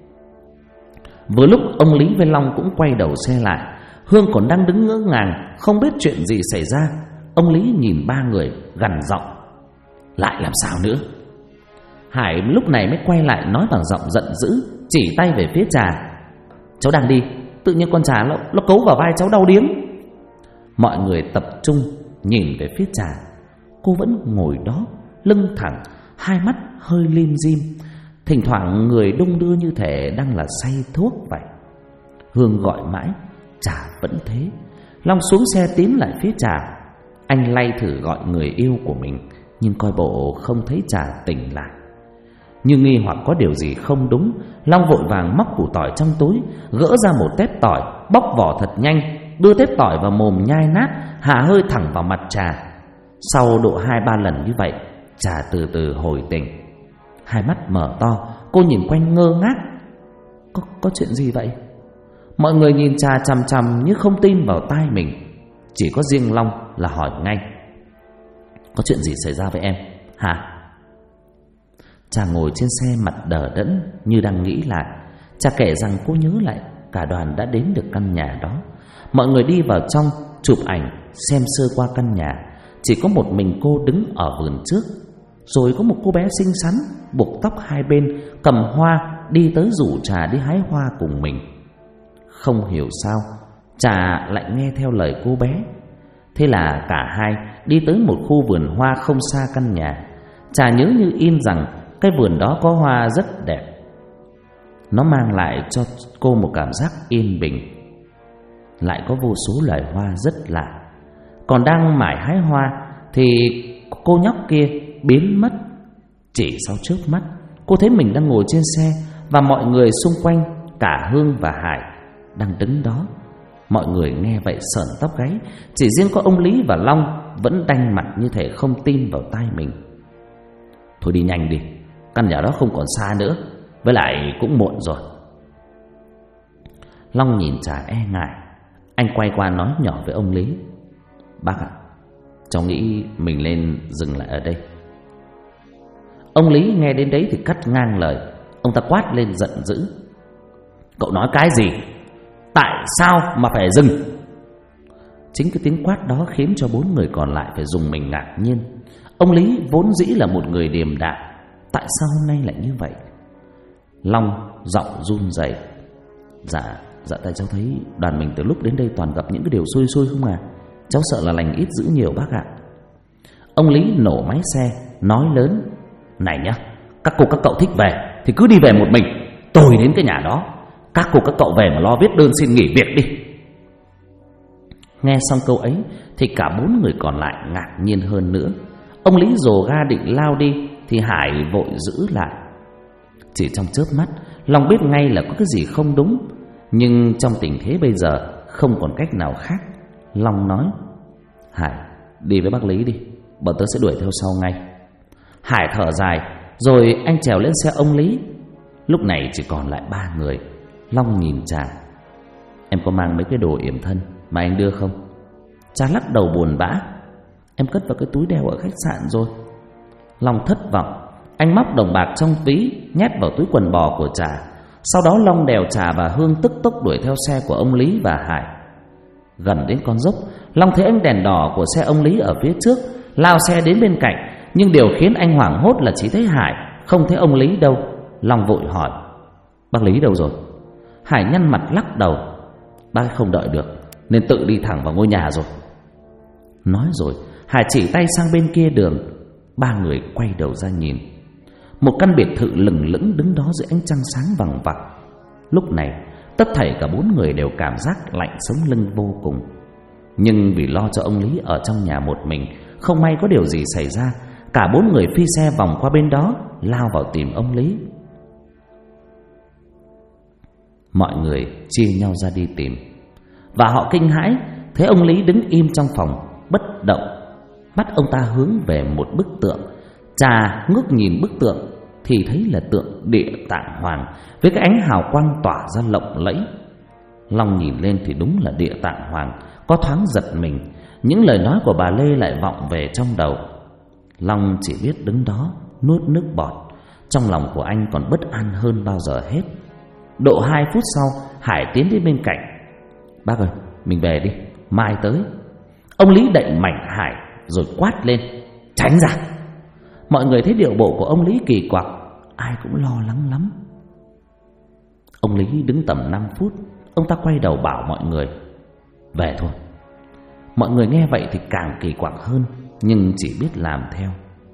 Vừa lúc ông Lý với Long cũng quay đầu xe lại. Hương còn đang đứng ngỡ ngàng, không biết chuyện gì xảy ra. Ông Lý nhìn ba người gằn giọng: lại làm sao nữa? Hải lúc này mới quay lại nói bằng giọng giận dữ, chỉ tay về phía Trà: cháu đang đi, tự nhiên con Trà nó cấu vào vai cháu đau điếng. Mọi người tập trung nhìn về phía Trà. Cô vẫn ngồi đó, lưng thẳng, hai mắt hơi lim dim, thỉnh thoảng người đung đưa như thể đang là say thuốc vậy. Hương gọi mãi, Trà vẫn thế. Long xuống xe tiến lại phía Trà. Anh lay thử gọi người yêu của mình, nhưng coi bộ không thấy Trà tỉnh lại. Như nghi hoặc có điều gì không đúng, Long vội vàng móc củ tỏi trong túi, gỡ ra một tép tỏi, bóc vỏ thật nhanh, đưa tép tỏi vào mồm nhai nát, hạ hơi thẳng vào mặt Trà. Sau độ 2-3 lần như vậy, Trà từ từ hồi tỉnh. Hai mắt mở to, cô nhìn quanh ngơ ngác. Có chuyện gì vậy? Mọi người nhìn Trà chằm chằm như không tin vào tai mình. Chỉ có riêng Long là hỏi ngay: có chuyện gì xảy ra với em hả? Trà ngồi trên xe mặt đờ đẫn như đang nghĩ lại. Trà kể rằng cô nhớ lại cả đoàn đã đến được căn nhà đó. Mọi người đi vào trong chụp ảnh, xem sơ qua căn nhà. Chỉ có một mình cô đứng ở vườn trước. Rồi có một cô bé xinh xắn, buộc tóc hai bên, cầm hoa, đi tới rủ Trà đi hái hoa cùng mình. Không hiểu sao Trà lại nghe theo lời cô bé. Thế là cả hai đi tới một khu vườn hoa không xa căn nhà. Trà nhớ như in rằng cái vườn đó có hoa rất đẹp. Nó mang lại cho cô một cảm giác yên bình. Lại có vô số loài hoa rất lạ. Còn đang mải hái hoa thì cô nhóc kia biến mất. Chỉ sau chớp mắt, cô thấy mình đang ngồi trên xe, và mọi người xung quanh, cả Hương và Hải, đang đứng đó. Mọi người nghe vậy sởn tóc gáy. Chỉ riêng có ông Lý và Long vẫn đanh mặt như thể không tin vào tai mình. Thôi đi nhanh đi, căn nhà đó không còn xa nữa, với lại cũng muộn rồi. Long nhìn Trà e ngại. Anh quay qua nói nhỏ với ông Lý: bác ạ, cháu nghĩ mình lên dừng lại ở đây. Ông Lý nghe đến đấy thì cắt ngang lời. Ông ta quát lên giận dữ: cậu nói cái gì? Tại sao mà phải dừng? Chính cái tiếng quát đó khiến cho 4 người còn lại phải dùng mình ngạc nhiên. Ông Lý vốn dĩ là một người điềm đạm, tại sao hôm nay lại như vậy? Long giọng run rẩy: Dạ tại cháu thấy đoàn mình từ lúc đến đây toàn gặp những cái điều xui xui không à? Cháu sợ là lành ít dữ nhiều bác ạ. Ông Lý nổ máy xe, nói lớn: này nhá, các cô các cậu thích về thì cứ đi về một mình. Tôi đến cái nhà đó, các cô các cậu về mà lo viết đơn xin nghỉ việc đi. Nghe xong câu ấy thì cả 4 người còn lại ngạc nhiên hơn nữa. Ông Lý rồ ga định lao đi thì Hải vội giữ lại. Chỉ trong chớp mắt, Long biết ngay là có cái gì không đúng, nhưng trong tình thế bây giờ không còn cách nào khác. Long nói: Hải, đi với bác Lý đi, bọn tớ sẽ đuổi theo sau ngay. Hải thở dài, rồi anh trèo lên xe ông Lý. Lúc này chỉ còn lại 3 người. Long nhìn Trà: em có mang mấy cái đồ yểm thân mà anh đưa không? Trà lắc đầu buồn bã: em cất vào cái túi đeo ở khách sạn rồi. Long thất vọng. Anh móc đồng bạc trong ví nhét vào túi quần bò của Trà. Sau đó Long đèo Trà và Hương tức tốc đuổi theo xe của ông Lý và Hải. Gần đến con dốc, Long thấy ánh đèn đỏ của xe ông Lý ở phía trước, lao xe đến bên cạnh. Nhưng điều khiến anh hoảng hốt là chỉ thấy Hải, không thấy ông Lý đâu. Long vội hỏi: bác Lý đâu rồi? Hải nhăn mặt lắc đầu: bác không đợi được nên tự đi thẳng vào ngôi nhà rồi. Nói rồi Hải chỉ tay sang bên kia đường. 3 người quay đầu ra nhìn. Một căn biệt thự lừng lững đứng đó dưới ánh trăng sáng vằng vặc. Lúc này tất thảy cả 4 người đều cảm giác lạnh sống lưng vô cùng. Nhưng vì lo cho ông Lý ở trong nhà một mình, không may có điều gì xảy ra, cả 4 người phi xe vòng qua bên đó, lao vào tìm ông Lý. Mọi người chia nhau ra đi tìm. và họ kinh hãi thấy ông Lý đứng im trong phòng bất động. Mắt ông ta hướng về một bức tượng. Chà ngước nhìn bức tượng thì thấy là tượng Địa Tạng Hoàng với cái ánh hào quang tỏa ra lộng lẫy. Long nhìn lên thì đúng là Địa Tạng Hoàng, có thoáng giật mình. Những lời nói của bà Lê lại vọng về trong đầu. Long chỉ biết đứng đó nuốt nước bọt. Trong lòng của anh còn bất an hơn bao giờ hết. Độ 2 phút sau, Hải tiến đến bên cạnh. Bác ơi, mình về đi, mai tới. Ông Lý đẩy mạnh Hải rồi quát lên: tránh ra! Mọi người thấy điệu bộ của ông Lý kỳ quặc, ai cũng lo lắng lắm. Ông Lý đứng tầm 5 phút, ông ta quay đầu bảo mọi người: về thôi. Mọi người nghe vậy thì càng kỳ quặc hơn, nhưng chỉ biết làm theo.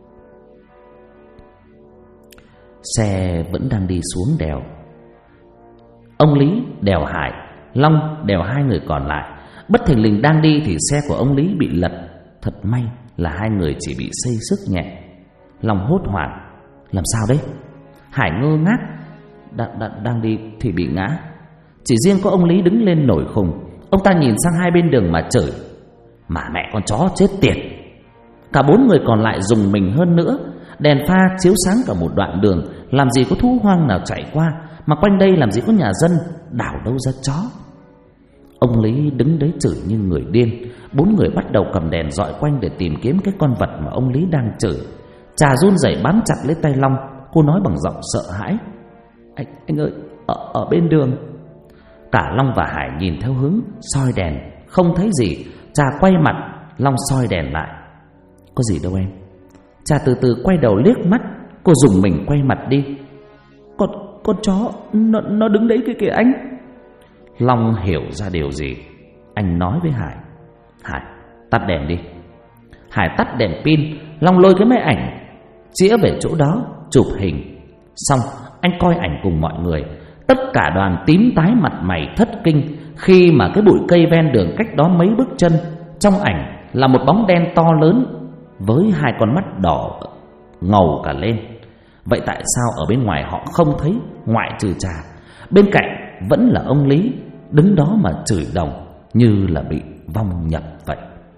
Xe vẫn đang đi xuống đèo. Ông Lý đèo Hải, Long đèo hai người còn lại. Bất thình lình đang đi thì xe của ông Lý bị lật. Thật may là hai người chỉ bị xây xước nhẹ. Long hốt hoảng: làm sao đấy? Hải ngơ ngác: đang đi thì bị ngã. Chỉ riêng có ông Lý đứng lên nổi khùng. Ông ta nhìn sang hai bên đường mà chửi: mà mẹ con chó chết tiệt! Cả 4 người còn lại rùng mình hơn nữa. Đèn pha chiếu sáng cả một đoạn đường, làm gì có thú hoang nào chạy qua, mà quanh đây làm gì có nhà dân, đảo đâu ra chó. Ông Lý đứng đấy chửi như người điên. 4 người bắt đầu cầm đèn dọi quanh để tìm kiếm cái con vật mà ông Lý đang chửi. Trà run rẩy bám chặt lấy tay Long. Cô nói bằng giọng sợ hãi: Anh ơi, ở bên đường. Cả Long và Hải nhìn theo hướng soi đèn, không thấy gì. Trà quay mặt, Long soi đèn lại: có gì đâu em. Trà từ từ quay đầu liếc mắt. Cô dùng mình quay mặt đi: Con chó nó đứng đấy kìa anh. Long hiểu ra điều gì. Anh nói với Hải: Hải, tắt đèn đi. Hải tắt đèn pin. Long lôi cái máy ảnh chĩa về chỗ đó chụp hình. Xong anh coi ảnh cùng mọi người. Tất cả đoàn tím tái mặt mày thất kinh khi mà cái bụi cây ven đường cách đó mấy bước chân, trong ảnh là một bóng đen to lớn với hai con mắt đỏ ngầu cả lên. Vậy tại sao ở bên ngoài họ không thấy, ngoại trừ Trà? Bên cạnh vẫn là ông Lý đứng đó mà chửi đồng như là bị vong nhập vậy.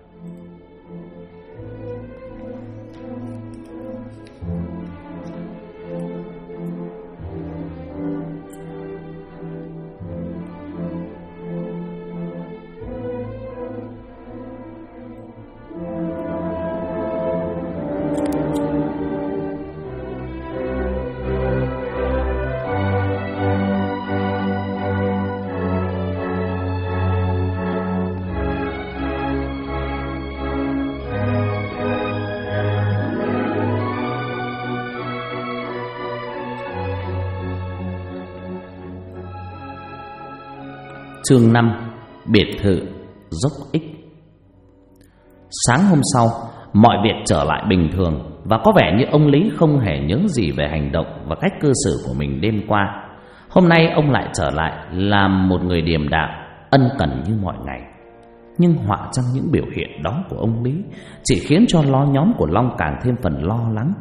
Chương 5: Biệt thự dốc ích. Sáng hôm sau, mọi việc trở lại bình thường và có vẻ như ông Lý không hề nhớ gì về hành động và cách cư xử của mình đêm qua. Hôm nay ông lại trở lại làm một người điềm đạm, ân cần như mọi ngày. Nhưng họa trong những biểu hiện đó của ông Lý chỉ khiến cho nhóm của Long càng thêm phần lo lắng.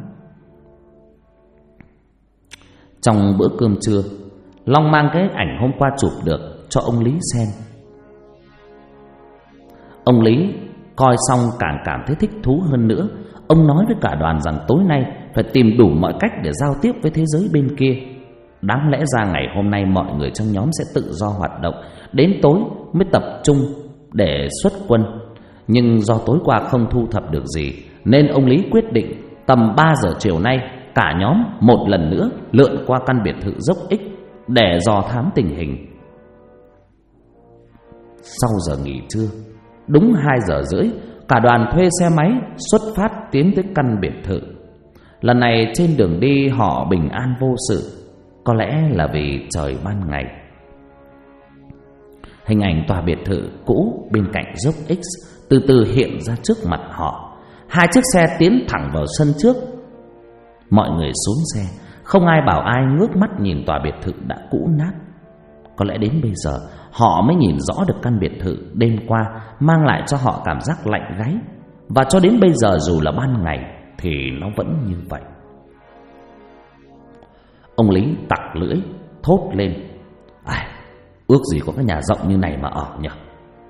Trong bữa cơm trưa, Long mang cái ảnh hôm qua chụp được cho ông Lý xem. Ông Lý coi xong càng cảm thấy thích thú hơn nữa. Ông nói với cả đoàn rằng tối nay phải tìm đủ mọi cách để giao tiếp với thế giới bên kia. Đáng lẽ ra ngày hôm nay mọi người trong nhóm sẽ tự do hoạt động, đến tối mới tập trung để xuất quân. Nhưng do tối qua không thu thập được gì, nên ông Lý quyết định tầm 3 giờ chiều nay cả nhóm một lần nữa lượn qua căn biệt thự dốc ích để dò thám tình hình. Sau giờ nghỉ trưa, đúng 2 giờ rưỡi, cả đoàn thuê xe máy xuất phát tiến tới căn biệt thự. Lần này trên đường đi họ bình an vô sự, có lẽ là vì trời ban ngày. Hình ảnh tòa biệt thự cũ bên cạnh dốc X từ từ hiện ra trước mặt họ. 2 chiếc xe tiến thẳng vào sân trước. Mọi người xuống xe, không ai bảo ai ngước mắt nhìn tòa biệt thự đã cũ nát. Có lẽ đến bây giờ họ mới nhìn rõ được căn biệt thự đêm qua mang lại cho họ cảm giác lạnh gáy. Và cho đến bây giờ dù là ban ngày thì nó vẫn như vậy. Ông Lý tặc lưỡi thốt lên: ước gì có cái nhà rộng như này mà ở nhỉ.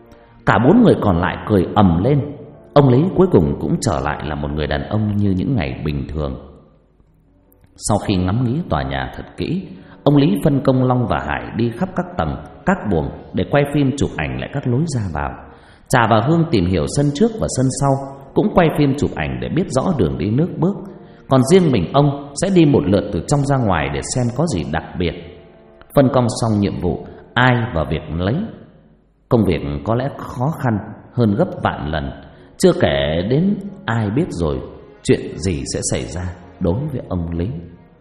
Cả 4 người còn lại cười ầm lên. Ông Lý cuối cùng cũng trở lại là một người đàn ông như những ngày bình thường. Sau khi ngắm nghía tòa nhà thật kỹ, ông Lý phân công Long và Hải đi khắp các tầng, các buồng để quay phim chụp ảnh lại các lối ra vào. Trà và Hương tìm hiểu sân trước và sân sau, cũng quay phim chụp ảnh để biết rõ đường đi nước bước. Còn riêng mình ông sẽ đi một lượt từ trong ra ngoài để xem có gì đặc biệt. Phân công xong nhiệm vụ, ai vào việc lấy. Công việc có lẽ khó khăn hơn gấp vạn lần, chưa kể đến ai biết rồi chuyện gì sẽ xảy ra đối với ông Lý.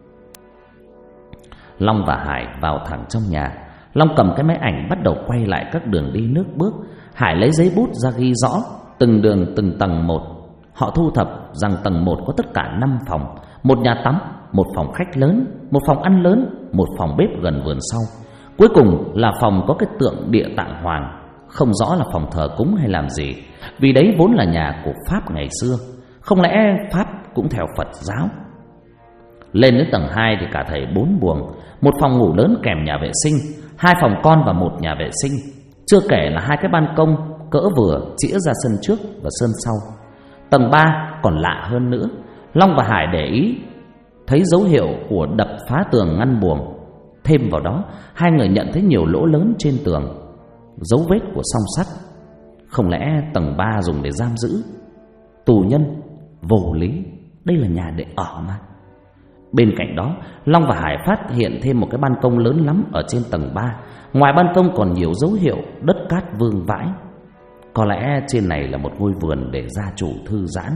Long và Hải vào thẳng trong nhà. Long cầm cái máy ảnh bắt đầu quay lại các đường đi nước bước. Hải lấy giấy bút ra ghi rõ từng đường từng tầng một. Họ thu thập rằng tầng 1 có tất cả 5 phòng, một nhà tắm, một phòng khách lớn, một phòng ăn lớn, một phòng bếp gần vườn sau. Cuối cùng là phòng có cái tượng Địa Tạng Hoàng, không rõ là phòng thờ cúng hay làm gì, vì đấy vốn là nhà của Pháp ngày xưa. Không lẽ Pháp cũng theo Phật giáo? Lên đến tầng 2 thì cả thảy 4 buồng, một phòng ngủ lớn kèm nhà vệ sinh, 2 phòng con và một nhà vệ sinh, chưa kể là 2 cái ban công cỡ vừa chĩa ra sân trước và sân sau. Tầng 3 còn lạ hơn nữa. Long và Hải để ý thấy dấu hiệu của đập phá tường ngăn buồng. Thêm vào đó, hai người nhận thấy nhiều lỗ lớn trên tường, dấu vết của song sắt. Không lẽ tầng 3 dùng để giam giữ tù nhân? Vô lý, đây là nhà để ở mà. Bên cạnh đó, Long và Hải phát hiện thêm một cái ban công lớn lắm ở trên tầng 3. Ngoài ban công còn nhiều dấu hiệu đất cát vương vãi. Có lẽ trên này là một ngôi vườn để gia chủ thư giãn.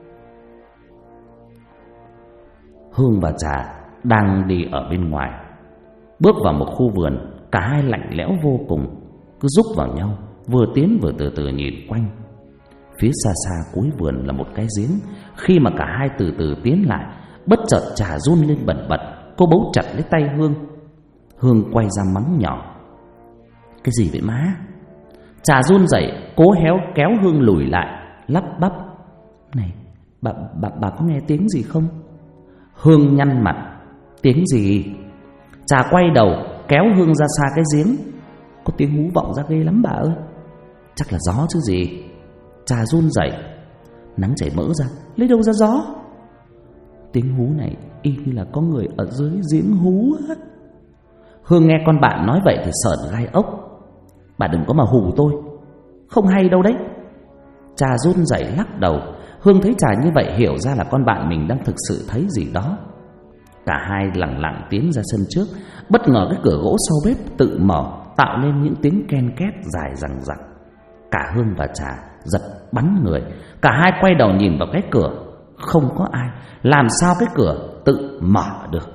Hương và Trà đang đi ở bên ngoài. Bước vào một khu vườn, cả hai lạnh lẽo vô cùng, cứ rúc vào nhau, vừa tiến vừa từ từ nhìn quanh. Phía xa xa cuối vườn là một cái giếng. Khi mà cả hai từ từ tiến lại, bất chợt Trà run lên bần bật. Cô bấu chặt lấy tay Hương. Hương quay ra mắng nhỏ: "Cái gì vậy má?" Trà run rẩy cố kéo Hương lùi lại, lắp bắp: "Này, bà có nghe tiếng gì không?" Hương nhăn mặt: "Tiếng gì?" Trà quay đầu kéo Hương ra xa cái giếng: "Có tiếng hú vọng ra ghê lắm bà ơi." "Chắc là gió chứ gì." Trà run rẩy: "Nắng chảy mỡ ra, lấy đâu ra gió?" "Tiếng hú này y như là có người ở dưới giếng hú á." Hương nghe con bạn nói vậy thì sởn gai ốc: "Bà đừng có mà hù tôi, không hay đâu đấy." Trà run rẩy lắc đầu. Hương thấy Trà như vậy hiểu ra là con bạn mình đang thực sự thấy gì đó. Cả hai lẳng lặng tiến ra sân trước. Bất ngờ cái cửa gỗ sau bếp tự mở, tạo lên những tiếng ken két dài dằng dặc. Cả Hương và Trà giật bắn người. Cả hai quay đầu nhìn vào cái cửa, không có ai. Làm sao cái cửa tự mở được?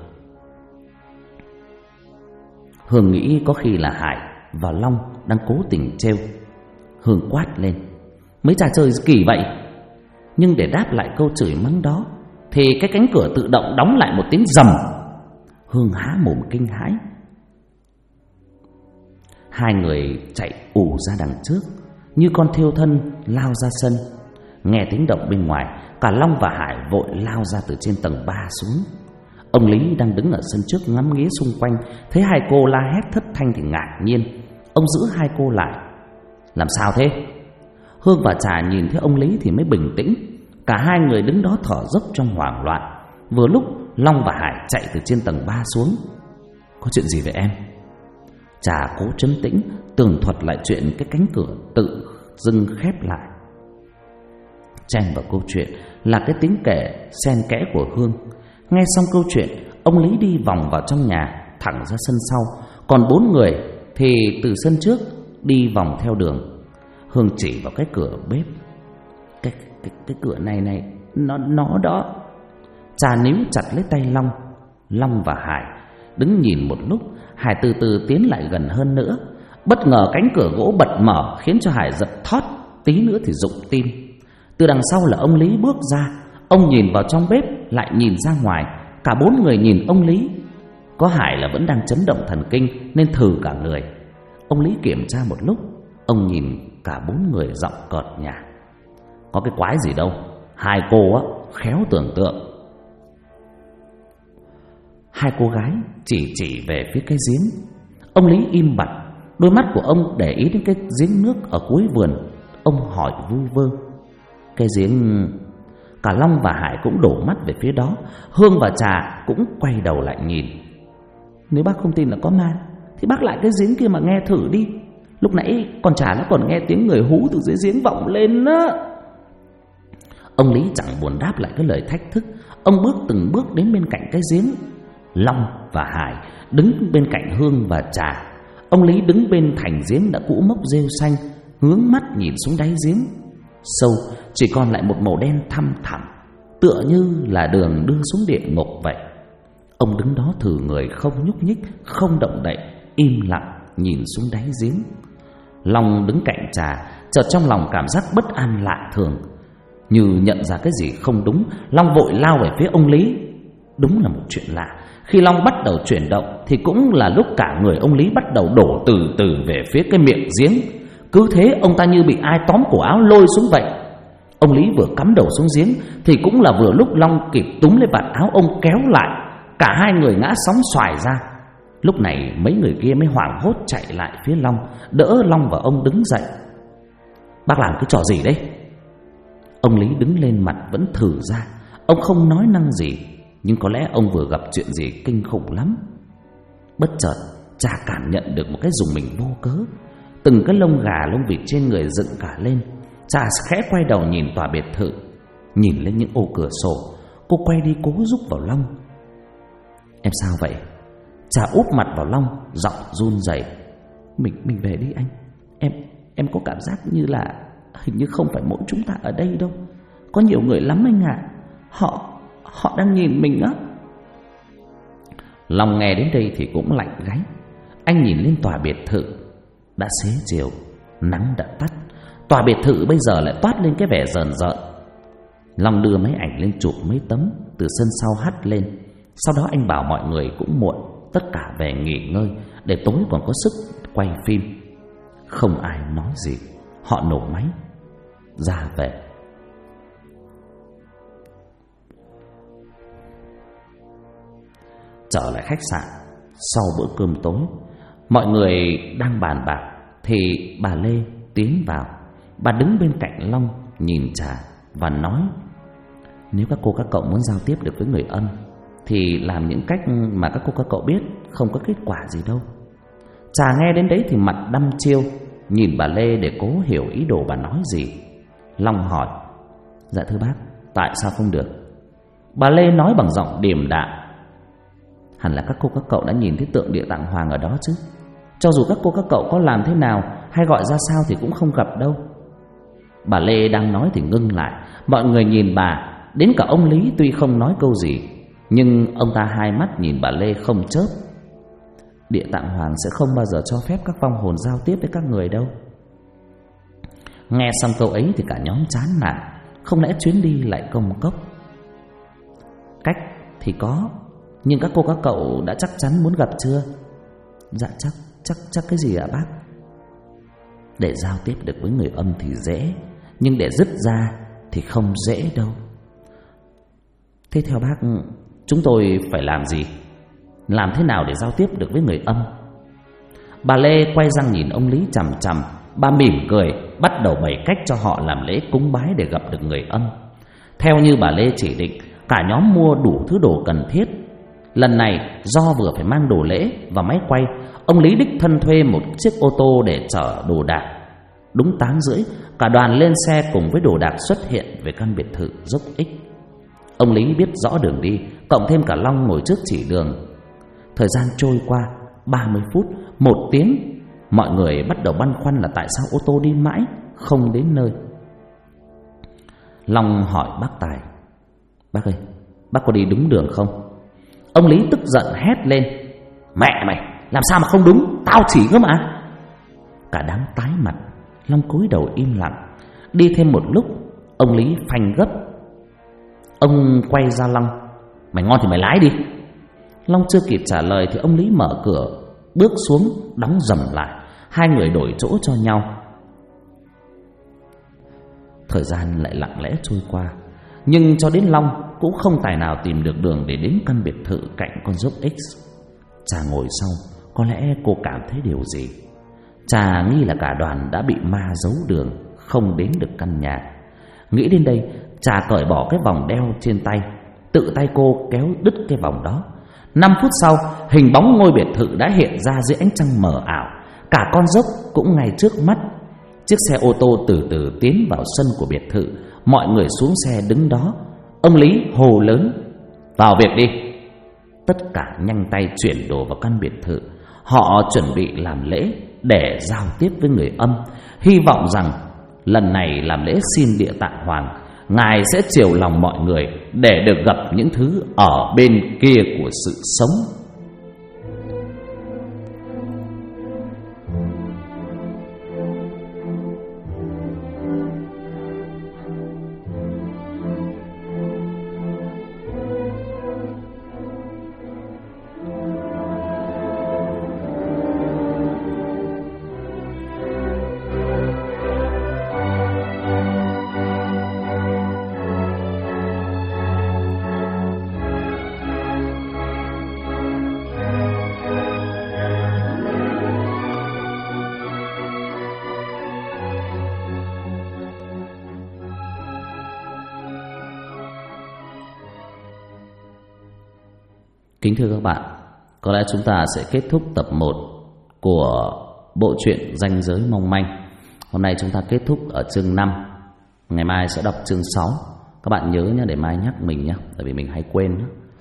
Hương nghĩ có khi là Hải và Long đang cố tình trêu. Hương quát lên: "Mấy trò chơi kỳ vậy?" Nhưng để đáp lại câu chửi mắng đó thì cái cánh cửa tự động đóng lại một tiếng rầm. Hương há mồm kinh hãi. Hai người chạy ù ra đằng trước như con thiêu thân lao ra sân. Nghe tiếng động bên ngoài, cả Long và Hải vội lao ra từ trên tầng 3 xuống. Ông Lý đang đứng ở sân trước ngắm nghía xung quanh, thấy hai cô la hét thất thanh thì ngạc nhiên. Ông giữ hai cô lại: "Làm sao thế?" Hương và Trà nhìn thấy ông Lý thì mới bình tĩnh. Cả hai người đứng đó thở dốc trong hoảng loạn. Vừa lúc Long và Hải chạy từ trên tầng 3 xuống. "Có chuyện gì vậy em?" Trà cố trấn tĩnh tường thuật lại chuyện cái cánh cửa tự dưng khép lại. Chen vào câu chuyện là cái tiếng kể xen kẽ của Hương. Nghe xong câu chuyện, ông Lý đi vòng vào trong nhà, thẳng ra sân sau. Còn 4 người thì từ sân trước đi vòng theo đường. Hương chỉ vào cái cửa bếp: Cái cửa này nó đó." Trà níu chặt lấy tay Long. Long và Hải đứng nhìn một lúc. Hải từ từ tiến lại gần hơn nữa. Bất ngờ cánh cửa gỗ bật mở khiến cho Hải giật thót, tí nữa thì rụng tim. Từ đằng sau là ông Lý bước ra. Ông nhìn vào trong bếp lại nhìn ra ngoài. Cả 4 người nhìn ông Lý. Có Hải là vẫn đang chấn động thần kinh nên thừ cả người. Ông Lý kiểm tra một lúc, ông nhìn cả 4 người giọng cợt nhả: "Có cái quái gì đâu, hai cô á khéo tưởng tượng." Hai cô gái chỉ về phía cái giếng. Ông Lý im bặt. Đôi mắt của ông để ý đến cái giếng nước ở cuối vườn. Ông hỏi vu vơ: cái giếng... Cả Long và Hải cũng đổ mắt về phía đó. Hương và Trà cũng quay đầu lại nhìn. Nếu bác không tin là có ma thì bác lại cái giếng kia mà nghe thử đi. Lúc nãy con Trà nó còn nghe tiếng người hú từ dưới giếng vọng lên á. Ông Lý chẳng buồn đáp lại cái lời thách thức. Ông bước từng bước đến bên cạnh cái giếng. Long và Hải đứng bên cạnh Hương và Trà. Ông Lý đứng bên thành giếng đã cũ mốc rêu xanh, hướng mắt nhìn xuống đáy giếng. Sâu chỉ còn lại một màu đen thăm thẳm, tựa như là đường đưa xuống địa ngục vậy. Ông đứng đó thử người, không nhúc nhích, không động đậy, im lặng nhìn xuống đáy giếng. Long đứng cạnh Trà, chợt trong lòng cảm giác bất an lạ thường. Như nhận ra cái gì không đúng, Long vội lao về phía ông Lý. Đúng là một chuyện lạ, khi Long bắt đầu chuyển động thì cũng là lúc cả người ông Lý bắt đầu đổ từ từ về phía cái miệng giếng. Cứ thế ông ta như bị ai tóm cổ áo lôi xuống vậy. Ông Lý vừa cắm đầu xuống giếng thì cũng là vừa lúc Long kịp túm lấy vạt áo ông kéo lại. Cả hai người ngã sóng xoài ra. Lúc này mấy người kia mới hoảng hốt chạy lại phía Long, đỡ Long và ông đứng dậy. Bác làm cái trò gì đấy? Ông Lý đứng lên, mặt vẫn thử ra. Ông không nói năng gì, nhưng có lẽ ông vừa gặp chuyện gì kinh khủng lắm. Bất chợt Trà cảm nhận được một cái rùng mình vô cớ. Từng cái lông gà lông vịt trên người dựng cả lên. Trà khẽ quay đầu nhìn tòa biệt thự, nhìn lên những ô cửa sổ. Cô quay đi cố giúp vào Long. Em sao vậy? Trà úp mặt vào Long, giọng run rẩy. Mình về đi anh. Em có cảm giác như là hình như không phải mỗi chúng ta ở đây đâu. Có nhiều người lắm anh ạ. Họ đang nhìn mình á. Long nghe đến đây thì cũng lạnh gáy. Anh nhìn lên tòa biệt thự. Đã xế chiều, nắng đã tắt. Tòa biệt thự bây giờ lại toát lên cái vẻ rờn rợn. Long đưa máy ảnh lên chụp mấy tấm, từ sân sau hắt lên. Sau đó anh bảo mọi người cũng muộn, tất cả về nghỉ ngơi để tối còn có sức quay phim. Không ai nói gì. Họ nổ máy ra về. Trở lại khách sạn sau bữa cơm tối, mọi người đang bàn bạc thì bà Lê tiến vào. Bà đứng bên cạnh Long nhìn Trà và nói: nếu các cô các cậu muốn giao tiếp được với người âm thì làm những cách mà các cô các cậu biết, không có kết quả gì đâu. Trà nghe đến đấy thì mặt đăm chiêu, nhìn bà Lê để cố hiểu ý đồ bà nói gì. Long hỏi: dạ thưa bác, tại sao không được? Bà Lê nói bằng giọng điềm đạm: hẳn là các cô các cậu đã nhìn thấy tượng Địa Tạng Hoàng ở đó chứ. Cho dù các cô các cậu có làm thế nào hay gọi ra sao thì cũng không gặp đâu. Bà Lê đang nói thì ngưng lại. Mọi người nhìn bà, đến cả ông Lý tuy không nói câu gì, nhưng ông ta hai mắt nhìn bà Lê không chớp. Địa Tạng Hoàng sẽ không bao giờ cho phép các vong hồn giao tiếp với các người đâu. Nghe xong câu ấy thì cả nhóm chán nản. Không lẽ chuyến đi lại công cốc? Cách thì có, nhưng các cô các cậu đã chắc chắn muốn gặp chưa? Dạ chắc cái gì ạ bác? Để giao tiếp được với người âm thì dễ, nhưng để dứt ra thì không dễ đâu. Thế theo bác, chúng tôi phải làm gì? Làm thế nào để giao tiếp được với người âm? Bà Lê quay sang nhìn ông Lý chằm chằm. Bà mỉm cười, bắt đầu bày cách cho họ làm lễ cúng bái để gặp được người âm. Theo như bà Lê chỉ định, cả nhóm mua đủ thứ đồ cần thiết. Lần này do vừa phải mang đồ lễ và máy quay, ông Lý đích thân thuê một chiếc ô tô để chở đồ đạc. Đúng 8 rưỡi, cả đoàn lên xe cùng với đồ đạc xuất hiện về căn biệt thự dốc X. Ông Lý biết rõ đường đi, cộng thêm cả Long ngồi trước chỉ đường. Thời gian trôi qua 30 phút, 1 tiếng. Mọi người bắt đầu băn khoăn là tại sao ô tô đi mãi không đến nơi. Long hỏi bác Tài: bác ơi, bác có đi đúng đường không? Ông Lý tức giận hét lên: mẹ mày, làm sao mà không đúng, tao chỉ cơ mà. Cả đám tái mặt. Long cúi đầu im lặng. Đi thêm một lúc, ông Lý phanh gấp. Ông quay ra Long: mày ngon thì mày lái đi. Long chưa kịp trả lời thì ông Lý mở cửa, bước xuống, đóng rầm lại. Hai người đổi chỗ cho nhau. Thời gian lại lặng lẽ trôi qua, nhưng cho đến Long cũng không tài nào tìm được đường để đến căn biệt thự cạnh con dốc X. Trà ngồi sau, có lẽ cô cảm thấy điều gì. Trà nghi là cả đoàn đã bị ma giấu đường, không đến được căn nhà. Nghĩ đến đây, Trà cởi bỏ cái vòng đeo trên tay, tự tay cô kéo đứt cái vòng đó. 5 phút sau, hình bóng ngôi biệt thự đã hiện ra dưới ánh trăng mờ ảo. Cả con dốc cũng ngay trước mắt. Chiếc xe ô tô từ từ tiến vào sân của biệt thự. Mọi người xuống xe đứng đó. Ông Lý hô lớn: "Vào việc đi!" Tất cả nhanh tay chuyển đồ vào căn biệt thự. Họ chuẩn bị làm lễ để giao tiếp với người âm, hy vọng rằng lần này làm lễ xin Địa Tạng Hoàng, Ngài sẽ chiều lòng mọi người để được gặp những thứ ở bên kia của sự sống. Kính thưa các bạn, có lẽ chúng ta sẽ kết thúc tập 1 của bộ truyện Ranh Giới Mong Manh. Hôm nay chúng ta kết thúc ở chương 5. Ngày mai sẽ đọc chương 6. Các bạn nhớ nhé, để mai nhắc mình nhé, tại vì mình hay quên.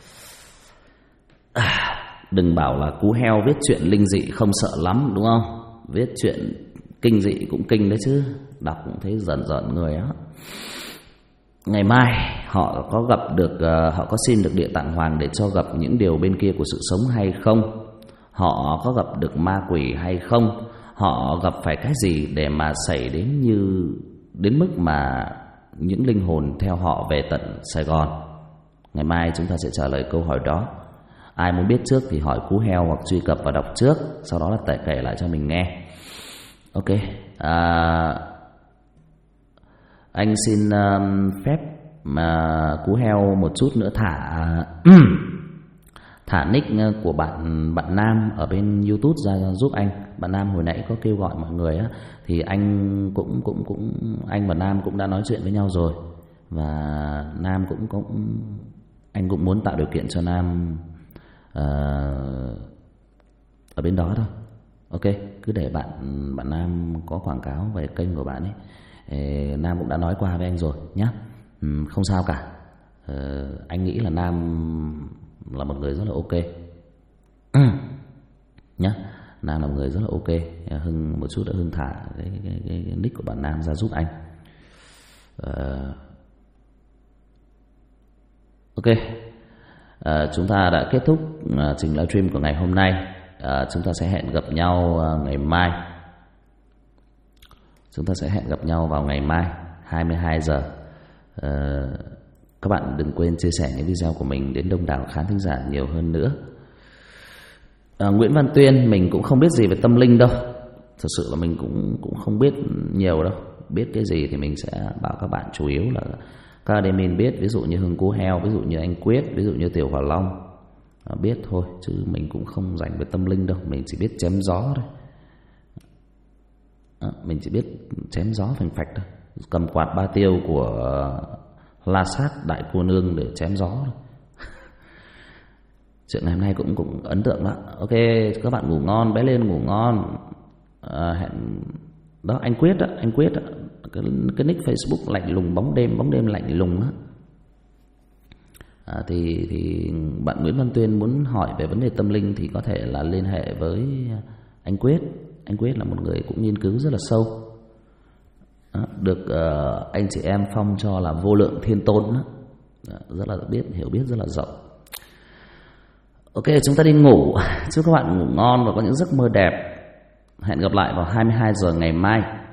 Đừng bảo là Cú Heo viết chuyện linh dị không sợ lắm, đúng không? Viết chuyện kinh dị cũng kinh đấy chứ, đọc cũng thấy giận giận người á. Ngày mai họ có gặp được, họ có xin được Địa Tạng Hoàng để cho gặp những điều bên kia của sự sống hay không? Họ có gặp được ma quỷ hay không? Họ gặp phải cái gì để mà xảy đến mức mà những linh hồn theo họ về tận Sài Gòn? Ngày mai chúng ta sẽ trả lời câu hỏi đó. Ai muốn biết trước thì hỏi Cú Heo hoặc truy cập và đọc trước, sau đó là kể lại cho mình nghe. Ok, anh xin phép mà Cú Heo một chút nữa thả nick của bạn Nam ở bên YouTube ra giúp anh. Bạn Nam hồi nãy có kêu gọi mọi người á, thì anh anh và Nam cũng đã nói chuyện với nhau rồi, và Nam anh cũng muốn tạo điều kiện cho Nam ở bên đó thôi. Ok, cứ để bạn Nam có quảng cáo về kênh của bạn ấy. Nam cũng đã nói qua với anh rồi nhé. Không sao cả. Anh nghĩ là Nam là một người rất là ok nhé. Nam là một người rất là ok. Hưng một chút đã Hưng thả cái nick của bạn Nam ra giúp anh. Ok, chúng ta đã kết thúc trình livestream của ngày hôm nay. Chúng ta sẽ hẹn gặp nhau ngày mai. Chúng ta sẽ hẹn gặp nhau vào ngày mai 22 giờ. Các bạn đừng quên chia sẻ những video của mình đến đông đảo khán thính giả nhiều hơn nữa. Nguyễn Văn Tuyên, mình cũng không biết gì về tâm linh đâu. Thật sự là mình cũng không biết nhiều đâu. Biết cái gì thì mình sẽ bảo các bạn, chủ yếu là các admin biết. Ví dụ như Hưng Cú Heo, ví dụ như anh Quyết, ví dụ như Tiểu Hỏa Long biết thôi, chứ mình cũng không dành về tâm linh đâu. Mình chỉ biết chém gió thôi. Mình chỉ biết chém gió phành phạch thôi, cầm quạt ba tiêu của La Sát Đại Cô Nương để chém gió thôi. Chuyện ngày hôm nay cũng ấn tượng đó. Ok, các bạn ngủ ngon, bé lên ngủ ngon. Hẹn đó, anh Quyết đó, cái nick Facebook lạnh lùng bóng đêm lạnh lùng á. Thì bạn Nguyễn Văn Tuyên muốn hỏi về vấn đề tâm linh thì có thể là liên hệ với anh Quyết. Anh Quyết là một người cũng nghiên cứu rất là sâu, được anh chị em phong cho là vô lượng thiên tôn đó. Rất là hiểu biết rất là rộng. Ok, chúng ta đi ngủ. Chúc các bạn ngủ ngon và có những giấc mơ đẹp. Hẹn gặp lại vào 22 giờ ngày mai.